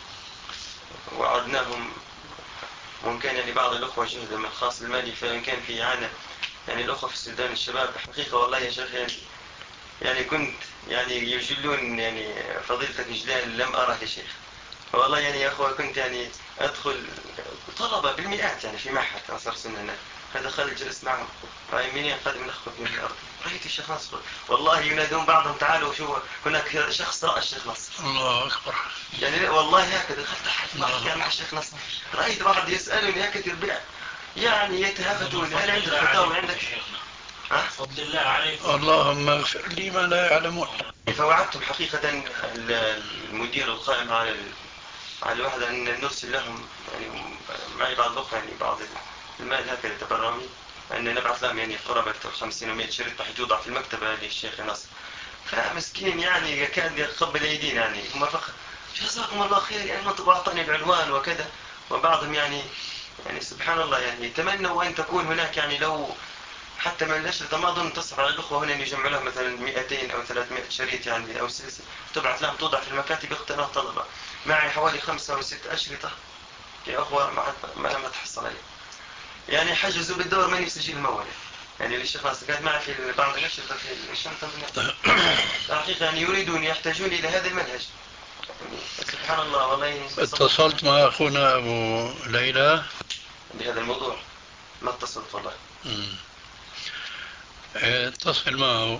وعدناهم وإن كان يعني بعض الأخوة جهد من الخاص المالي فإن كان في إعانة يعني الأخوة في السودان الشباب حقيقة والله يا شيخ يعني كنت يعني يجلون يعني فضيلتك إجلال لم أره يا شيخ والله يعني يا أخوة كنت يعني أدخل طلبة بالمئات يعني في معهد أنصار سنة فدخل جلس معهم. رأي منين؟ قال من أخبث من الأرض. رأيت الشيخ نصر والله ينادون بعضهم تعالوا شو هناك شخص رأى الشيخ نصر. الله أكبر. يعني والله هكذا دخلت أحد كان مع الشيخ نصر، رأيت بعض يسألني هكذا يربع يعني يتهافتون هل عندك فتاوى عندك؟ فضل الله عليكم. اللهم اغفر لي ما لا يعلمون. فوعدتم حقيقة المدير القائم على الوحدة أن نرسل لهم يعني معي بعض الأخوة يعني بعض المال هكذا تبرعي، أن نبعث لهم يعني قرابة 50 و 100 شريط راح توضع في المكتبة للشيخ ناصر. فمسكين يعني يكاد يقبل أيدينا يعني هم فقط جزاكم الله خير يعني أنتم أعطاني العنوان وكذا. وبعضهم يعني سبحان الله يعني يتمنوا أن تكون هناك يعني لو حتى من الأشرطة ما أظن تصعب على الأخوة هنا أن يجمع لهم مثلا 200 أو 300 شريط يعني أو سلسلة تبعث لهم توضع في المكاتب اقتناء طلبة. معي حوالي 5 أو 6 أشرطة يا أخوة ما تحصل عليه يعني حجزوا بالدور ماني بسجل المولى يعني للشيخ ناصر كانت معي في بعض الأشرطة في الشنطة حقيقة يعني يريدون يحتاجون إلى هذا المنهج يعني سبحان الله والله. اتصلت مع أخونا أبو ليلى بهذا الموضوع؟ ما اتصلت والله. اتصل معه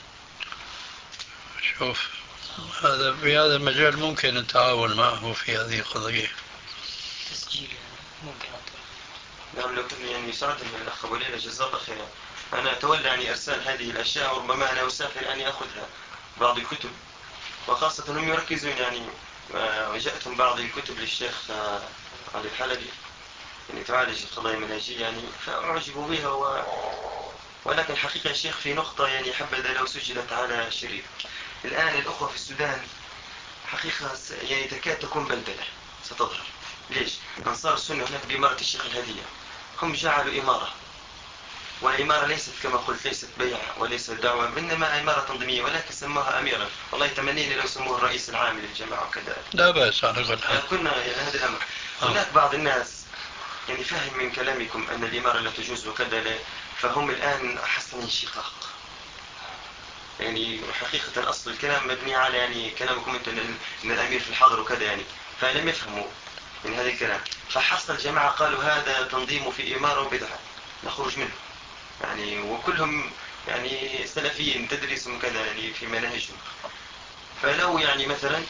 شوف هذا بهذا المجال ممكن التعاون معه في هذه القضية. تسجيل ممكن أطلع. نعم لو كان يعني يساعدني من الأخ أبو ليلى جزاه الله خيرا. أنا أتولى يعني إرسال هذه الأشياء وربما أنا أسافر يعني أخذها بعض الكتب وخاصة هم يركزون يعني وجاءتهم بعض الكتب للشيخ علي الحلبي يعني تعالج القضايا المنهجية يعني فأعجبوا بها ولكن حقيقة الشيخ في نقطة يعني حبذا لو سجلت على شريط. الآن الأخوة في السودان حقيقة يعني تكاد تكون بلبلة ستظهر. ليش؟ أنصار السنة هناك بإمارة الشيخ الهدية هم جعلوا إمارة، والإمارة ليست كما قلت ليست بيع وليست دعوة إنما إمارة تنظيمية ولكن سموها أميرا. والله تمنيني لو سموه الرئيس العام للجماعة وكذا. لا بأس على كل حال. كنا يعني هذا الأمر. هناك بعض الناس يعني فهم من كلامكم أن الإمارة لا تجوز وكذا فهم الآن حصل انشقاق. يعني حقيقة أصل الكلام مبني على يعني كلامكم أنتم أن الأمير في الحاضر وكذا يعني فلم يفهموا من هذا الكلام فحصل الجماعة قالوا هذا تنظيم في إمارة وبدعة نخرج منه يعني وكلهم يعني سلفيين تدريسهم كذا يعني في مناهجهم. فلو يعني مثلا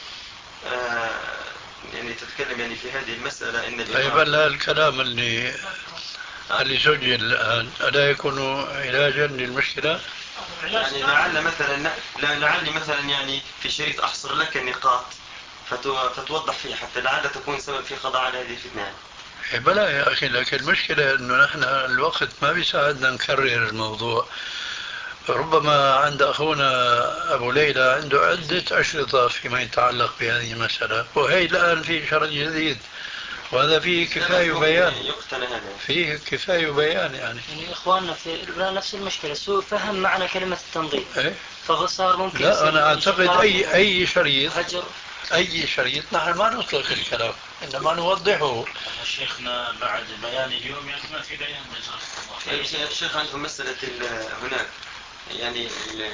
يعني تتكلم يعني في هذه المسألة إن طيب هلا الكلام اللي سجل الآن ألا يكون علاجا للمشكلة؟ يعني لعل مثلا يعني في شريط أحصر لك النقاط فتوضح فيه حتى لعل تكون سبب في قضاء على هذه الفتنة. بلا يا أخي لكن المشكلة أنه نحن الوقت ما بيساعدنا نكرر الموضوع. ربما عند أخونا أبو ليلى عنده عدة أشرطة فيما يتعلق بهذه المسألة وهي الآن في شرط جديد وهذا فيه كفاية بيان. فيه كفاية بيان يعني إخواننا في نفس المشكلة سوء فهم معنى كلمة التنظيم. إيه؟ فصار ممكن لا أنا أعتقد أي شريط هجر أي شريط نحن ما نطلق الكلام إنما نوضحه. شيخنا بعد بيان اليوم يعني ما في بيان. الشيخ عندهم مسألة هناك يعني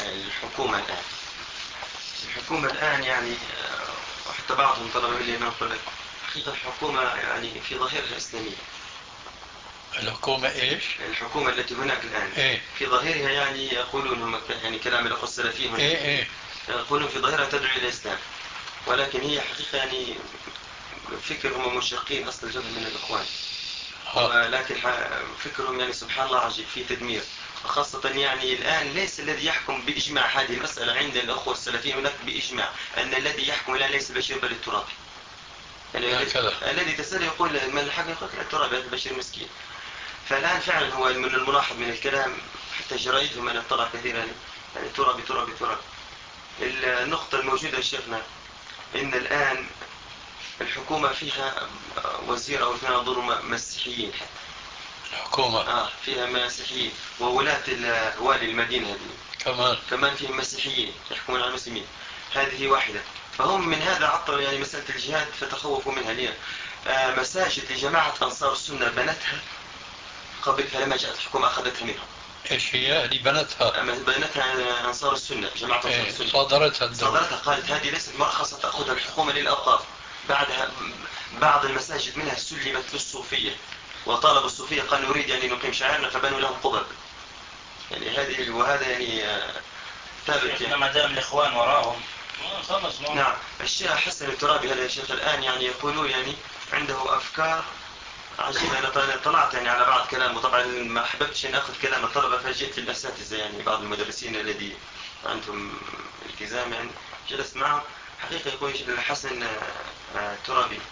الحكومة الآن يعني وحتى بعضهم طلبوا مني أن أقول لك حقيقة الحكومة يعني في ظاهرها إسلامية. الحكومة إيش؟ الحكومة التي هناك الآن إيه؟ في ظاهرها يعني يقولون يعني كلام الأخوة السلفيين هناك إيه؟ يقولون في ظاهرها تدعو إلى الإسلام ولكن هي حقيقة يعني فكرهم منشقين أصل الجبهة من الإخوان ولكن فكرهم يعني سبحان الله عجيب في تدمير خاصة يعني الآن ليس الذي يحكم بإجماع هذه المسألة عند الأخوة السلفيين هناك بإجماع أن الذي يحكم الآن ليس بشير بل الترابي يعني الذي تسأل يقول من الحق يقول الترابي هذا البشير مسكين. فالآن فعلا هو من الملاحظ من الكلام حتى جرائدهم أنا اطلع كثيرا يعني ترابي. النقطة الموجودة يا شيخنا إن الآن الحكومة فيها وزير أو اثنين أظن مسيحيين حتى الحكومة فيها مسيحيين وولاة والي المدينة هذه كمان فيهم مسيحيين يحكمون على المسلمين. هذه واحدة فهم من هذا عطلوا يعني مسألة الجهاد فتخوفوا منها اليوم. مساجد لجماعة أنصار السنة بنتها قبل فلما جاءت الحكومة أخذتها منهم. إيش هي اللي بنتها؟ بنتها أنصار السنة جماعة أنصار السنة صادرتها قالت هذه ليست مرخصة تأخذها الحكومة للأوقاف. بعدها بعض المساجد منها سلمت للصوفية وطالب الصوفية قال نريد يعني نقيم شعائرنا فبنوا لهم قبب. يعني هذه وهذا يعني ثابت يعني. ما دام الإخوان وراهم خلص. نعم. الشيخ حسن الترابي هذا يا شيخ الآن يعني يقولون يعني عنده أفكار عجيبة. أنا طلعت يعني على بعض كلامه، طبعا ما حببتش أن أخذ كلام الطلبة فجئت الأساتذة يعني بعض المدرسين الذي عندهم التزام يعني جلست معهم. حقيقة يقول حسن الترابي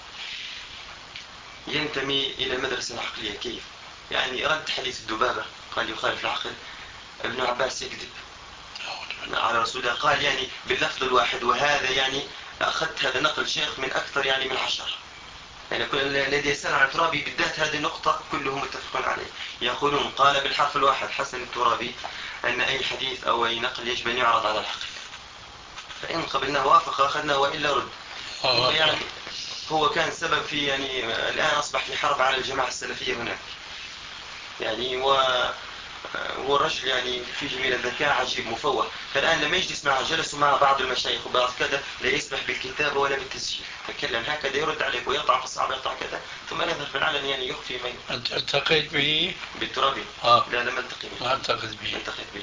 ينتمي إلى المدرسة العقلية. كيف؟ يعني رد حديث الذبابة قال يخالف العقل، ابن عباس يكذب على رسول الله قال يعني باللفظ الواحد. وهذا يعني أخذت هذا نقل شيخ من أكثر يعني من 10. يعني كل الذي يسأل عن الترابي بالذات هذه النقطة كلهم متفقون عليه. يقولون قال بالحرف الواحد حسن الترابي أن أي حديث أو أي نقل يجب أن يعرض على العقل، فإن قبلناه وافق أخذناه وإلا رد. يعني هو كان سبب في يعني الآن أصبح في حرب على الجماعة السلفية هناك يعني. هو الرجل يعني في جميل الذكاء عجيب مفوه. فالآن لما يجلس معه جلسوا مع بعض المشايخ وبعض كذا لا يسمح بالكتابة ولا بالتسجيل، تكلم هكذا يرد عليك ويطعن في الصعب يطلع كذا ثم يظهر في العلن يعني يخفي ما. أنت التقيت به؟ بالترابي؟ لا لم التقي به. ما التقيت به. التقيت به.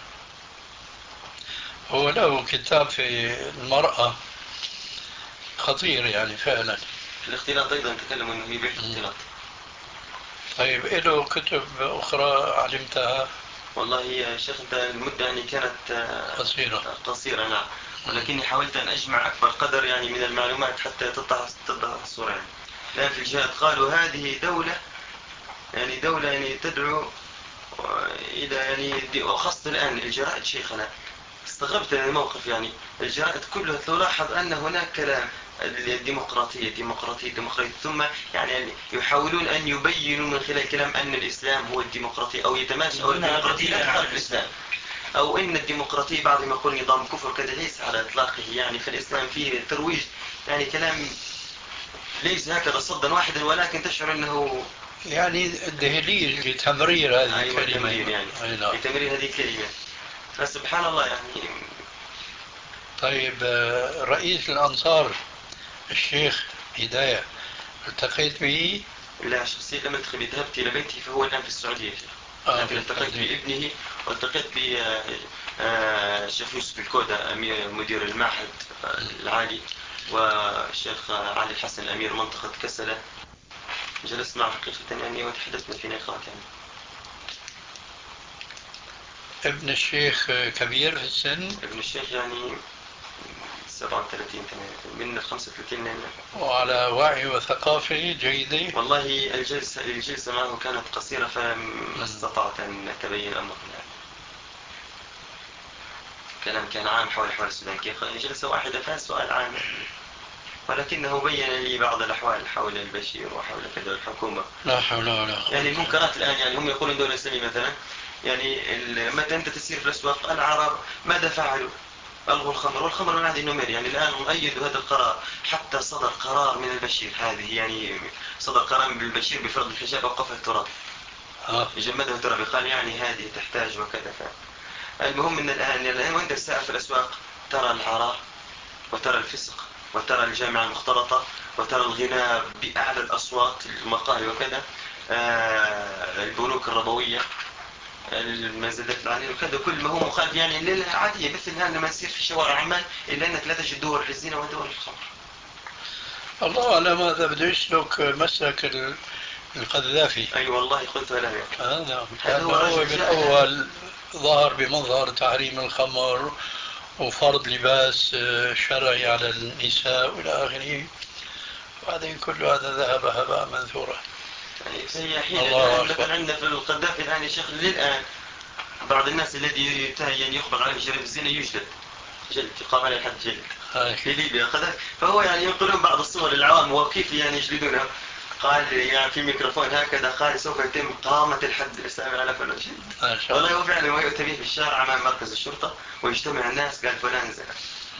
هو له كتاب في المرأة خطير يعني فعلا. الاختلاط أيضا تكلموا أنه يبيح الاختلاط. طيب له كتب أخرى علمتها؟ والله يا شيخ أنت المدة يعني كانت قصيرة نعم، ولكني حاولت أن أجمع أكبر قدر يعني من المعلومات حتى تتضح الصورة يعني. الآن في الجهاد قالوا هذه دولة يعني تدعو إلى يعني وخاصة الآن الجرائد شيخنا استغربت من الموقف يعني. الجرائد كلها تلاحظ أن هناك كلام الديمقراطية ثم يعني يحاولون أن يبينوا من خلال الكلام أن الإسلام هو الديمقراطية أو يتماشى أو الديمقراطية لا تخالف الإسلام، أو إن الديمقراطية بعضهم يقول نظام كفر كذا ليس على إطلاقه يعني. في الإسلام فيه ترويج يعني كلام ليس هكذا صدا واحدا ولكن تشعر أنه يعني دهليز لتمرير هذه الكلمة. يعني لتمرير هذه الكلمة. فسبحان الله يعني. طيب رئيس الأنصار الشيخ هداية التقيت به؟ لا شخصيا لم التقي به، ذهبت إلى بيته فهو الآن في السعودية لكن التقيت بابنه والتقيت بالشيخ يوسف الكودة مدير المعهد العالي والشيخ علي الحسن أمير منطقة كسلة. جلست معه حقيقة يعني وتحدثنا في نقاط يعني. ابن الشيخ كبير في السن؟ ابن الشيخ يعني 37 من 35 يعني. وعلى وعي وثقافة جيدة؟ والله الجلسة معه كانت قصيرة فما استطعت أن أتبين أمره يعني. كلام كان عام حول السودان كيف جلسة واحدة فسؤال عام ولكنه بين لي بعض الأحوال حول البشير وحول كذا الحكومة. لا حول ولا قوة. يعني المنكرات الآن يعني هم يقولون دولة إسلامية مثلا يعني متى أنت تسير في الأسواق العرب ماذا فعلوا؟ ألغوا الخمر والخمر من عهد النميري يعني. الآن هم أيدوا هذا القرار حتى صدر قرار من البشير هذه يعني صدر قرار من البشير بفرض الحجاب أوقفها التراب يجمدها التراب قال يعني هذه تحتاج وكذا. المهم أن الآن وأنت تسافر في الأسواق ترى العراء وترى الفسق وترى الجامعة المختلطة وترى الغناء بأعلى الأصوات المقاهي وكذا البنوك الربوية المزادات العالية وكذا كل ما هو مخالف يعني للعادية مثل هذا لما يصير في شوارع عمان إلا أنك لا تجد دور الزنا ودور الخمر. الله أعلم هذا بده يسلك مسلك القذافي. أي والله قلت له نعم. هذا هو بالأول ظهر بمظهر تحريم الخمر وفرض لباس شرعي على النساء وإلى آخره، بعدين كل هذا ذهب هباء منثورا. يعني حين الآن مثلا عندنا في القذافي الآن يا شيخ للآن بعض الناس الذي يعني يخبر عليه جريمة الزنا يجلد يقام عليه حد جلد في ليبيا قذافي. فهو يعني ينقلون بعض الصور للعوام وكيف يعني يجلدونها. قال يعني في ميكروفون هكذا قال سوف يتم قامة الحد الإسلامي على فلان جلد. والله هو فعلا ويؤتى به في الشارع أمام مركز الشرطة ويجتمع الناس قال فلان زنا.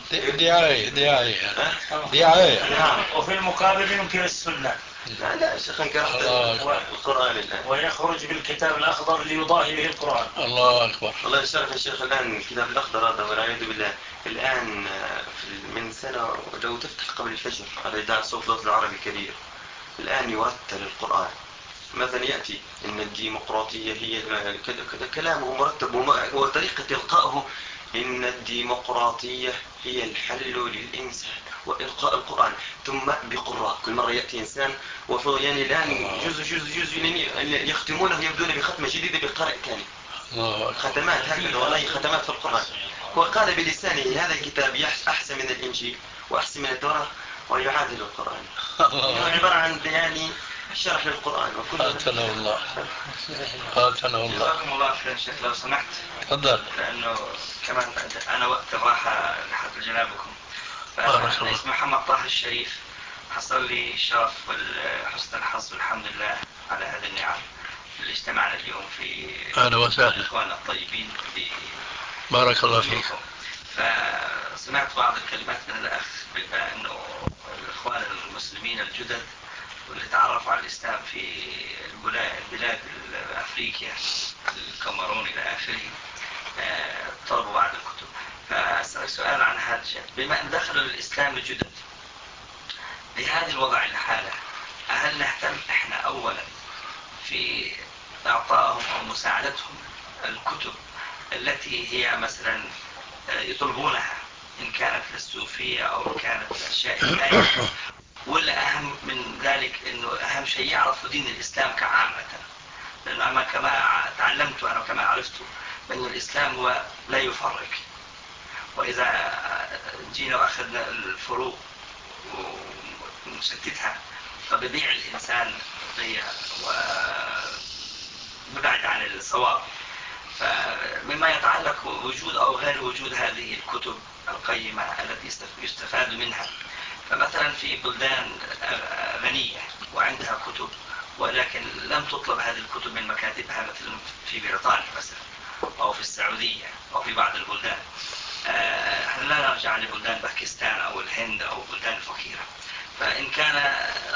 دعاية. نعم. وفي المقابل ينكر السنة. لا شيخ انكرت القرآن الآن ويخرج بالكتاب الأخضر ليضاهي به القرآن. الله أكبر. الله يشرف يا شيخ. الآن الكتاب الأخضر هذا والعياذ بالله الآن من سنة لو تفتح قبل الفجر على إذاعة صوت الوطن العربي الكبير الآن يرتل القرآن مثلا يأتي إن الديمقراطية هي كذا كلامه مرتب وطريقة إلقائه إن الديمقراطية هي الحل للإنسان وإلقاء القرآن ثم بقراء كل مرة يأتي إنسان يعني الآن جزء يعني يختمونه يبدون بختمة جديدة بقارئ ثاني ختمات هكذا والله ختمات في القرآن. وقال بلسانه هذا الكتاب أحسن من الإنجيل وأحسن من التوراة ويعادل القرآن. عبارة عن يعني شرح للقرآن وكل قاتله الله قاتله الله. جزاكم الله خير شيخ لو سمحت. تفضل. لأنه كمان أنا وقت الراحة لحد جنابكم. فأنا اسمي محمد طه الشريف. حصل لي الشرف وحسن الحظ والحمد لله على هذا النعم اللي اجتمعنا اليوم في أهلا وسهلا الإخوان الطيبين. بارك الله فيك. فسمعت بعض الكلمات من الأخ بأنه الإخوان المسلمين الجدد واللي تعرفوا على الإسلام في البلاد أفريقيا الكاميرون إلى آخره طلبوا بعض الكتب. فأسأل سؤال عن هذا الشيء. بما أن دخلوا الإسلام الجدد بهذا الوضع الحالة هل نهتم إحنا أولا في إعطائهم أو مساعدتهم الكتب التي هي مثلا يطلبونها إن كانت للصوفية أو كانت الأشياء الثانية، ولا أهم من ذلك أنه أهم شيء يعرفوا دين الإسلام كعامة؟ لأنه كما تعلمت أنا وكما عرفت أن الإسلام هو لا يفرق، وإذا جينا وأخذنا الفروق ونشتتها فبيضيع الإنسان وببعد عن الصواب. فمما يتعلق وجود أو غير وجود هذه الكتب القيمة التي يستفاد منها، فمثلا في بلدان غنية وعندها كتب ولكن لم تطلب هذه الكتب من مكاتبها مثل في بريطانيا مثلا أو في السعودية أو في بعض البلدان. احنا لا نرجع لبلدان باكستان أو الهند أو بلدان الفقيرة. فإن كان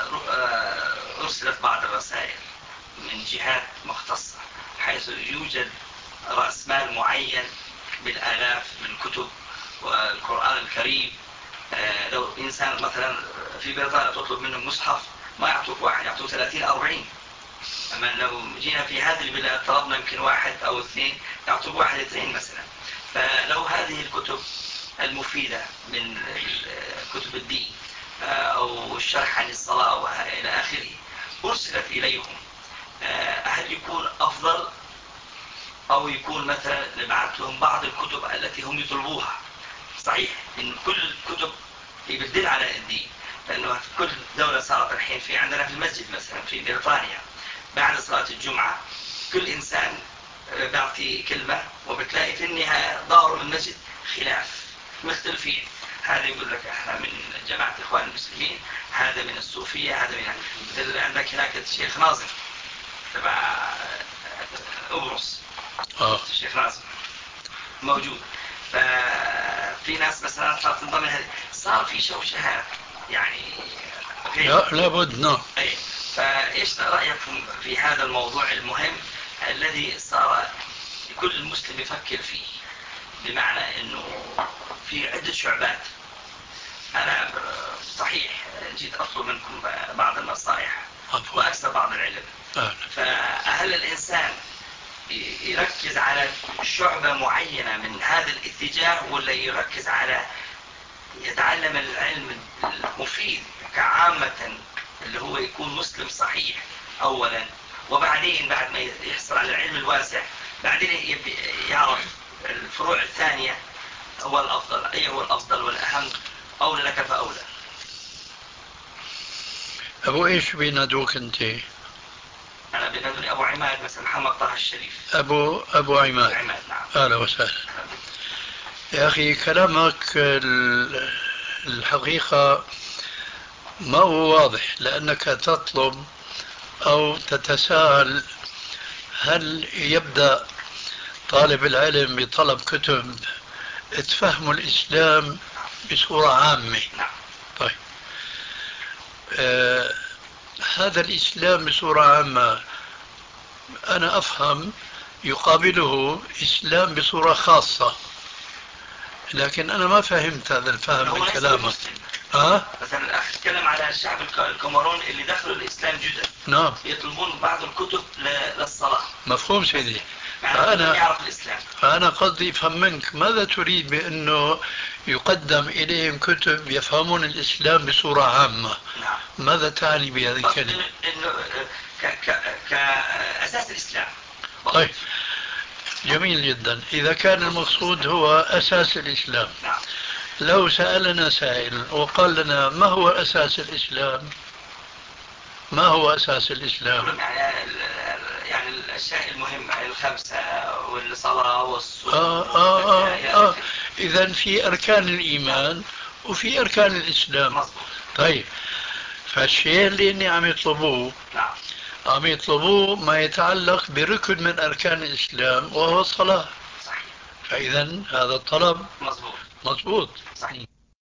أرسلت بعض الرسائل من جهات مختصة حيث يوجد رأس مال معين بالآلاف من الكتب والقرآن الكريم، لو إنسان مثلا في بريطانيا تطلب منه مصحف ما يعطوك واحد، يعطوك 30-40. أما لو جينا في هذه البلاد طلبنا يمكن 1 أو 2، يعطوك 1-2 مثلا. فلو هذه الكتب المفيدة من كتب الدين أو الشرح عن الصلاة وإلى آخره أرسلت إليهم، هل يكون أفضل أو يكون مثلا نبعث لهم بعض الكتب التي هم يطلبوها؟ صحيح إن كل الكتب يبدل على الدين، لأنه في كل دولة صارت الحين في عندنا في المسجد مثلا في بريطانيا بعد صلاة الجمعة كل إنسان بيعطي كلمة وبتلاقي في النهاية ظهروا المسجد خلاف مختلفين. هذا يقول لك احنا من جماعة اخوان المسلمين، هذا من الصوفية، هذا من مثل عندك هناك الشيخ ناظم تبع أبرص، الشيخ ناظم موجود. ففي ناس مثلا صارت تنضم هذه، صار في شوشهات يعني لابد. نعم. فايش رأيكم في هذا الموضوع المهم الذي صار كل مسلم يفكر فيه؟ بمعنى انه في عدة شعبات. انا صحيح جيت اطلب منكم بعض النصائح واكثر بعض العلم. فهل الانسان يركز على شعبة معينة من هذا الاتجاه، ولا يركز على يتعلم العلم المفيد كعامة اللي هو يكون مسلم صحيح أولا، وبعدين بعد ما يحصل على العلم الواسع بعدين يعرف الفروع الثانية هو الأفضل؟ أي هو الأفضل والأهم؟ أولى لك فأولى. أبو إيش بينادوك أنت؟ أنا بينادوني أبو عماد مثلا، محمد طه الشريف. أبو عماد. نعم. أهلا وسهلا. يا أخي كلامك الحقيقة ما هو واضح، لأنك تطلب أو تتساءل هل يبدأ طالب العلم بطلب كتب تفهم الإسلام بصورة عامة. طيب هذا الإسلام بصورة عامة أنا أفهم يقابله إسلام بصورة خاصة، لكن أنا ما فهمت هذا الفهم من كلامك. مثلا الأخ تكلم على الشعب الكاميروني اللي دخلوا الإسلام جدد. نعم. يطلبون بعض الكتب للصلاة. مفهوم سيدي. يعني يعرف الإسلام. فأنا قصدي افهم منك ماذا تريد بأنه يقدم إليهم كتب يفهمون الإسلام بصورة عامة. نعم. ماذا تعني بهذه الكلمة؟ إنه كأساس الإسلام. طيب جميل جدا. إذا كان المقصود هو أساس الإسلام. نعم. لو سألنا سائل وقال لنا ما هو أساس الإسلام؟ ما هو أساس الإسلام؟ يعني الأشياء المهمة الخمسة والصلاة والصوم. إذا في أركان الإيمان وفي أركان الإسلام. مظبوط. طيب فالشيء اللي عم يطلبوه. نعم. عم يطلبوه ما يتعلق بركن من أركان الإسلام وهو الصلاة. صحيح. فإذا هذا الطلب مظبوط. مظبوط. صحيح.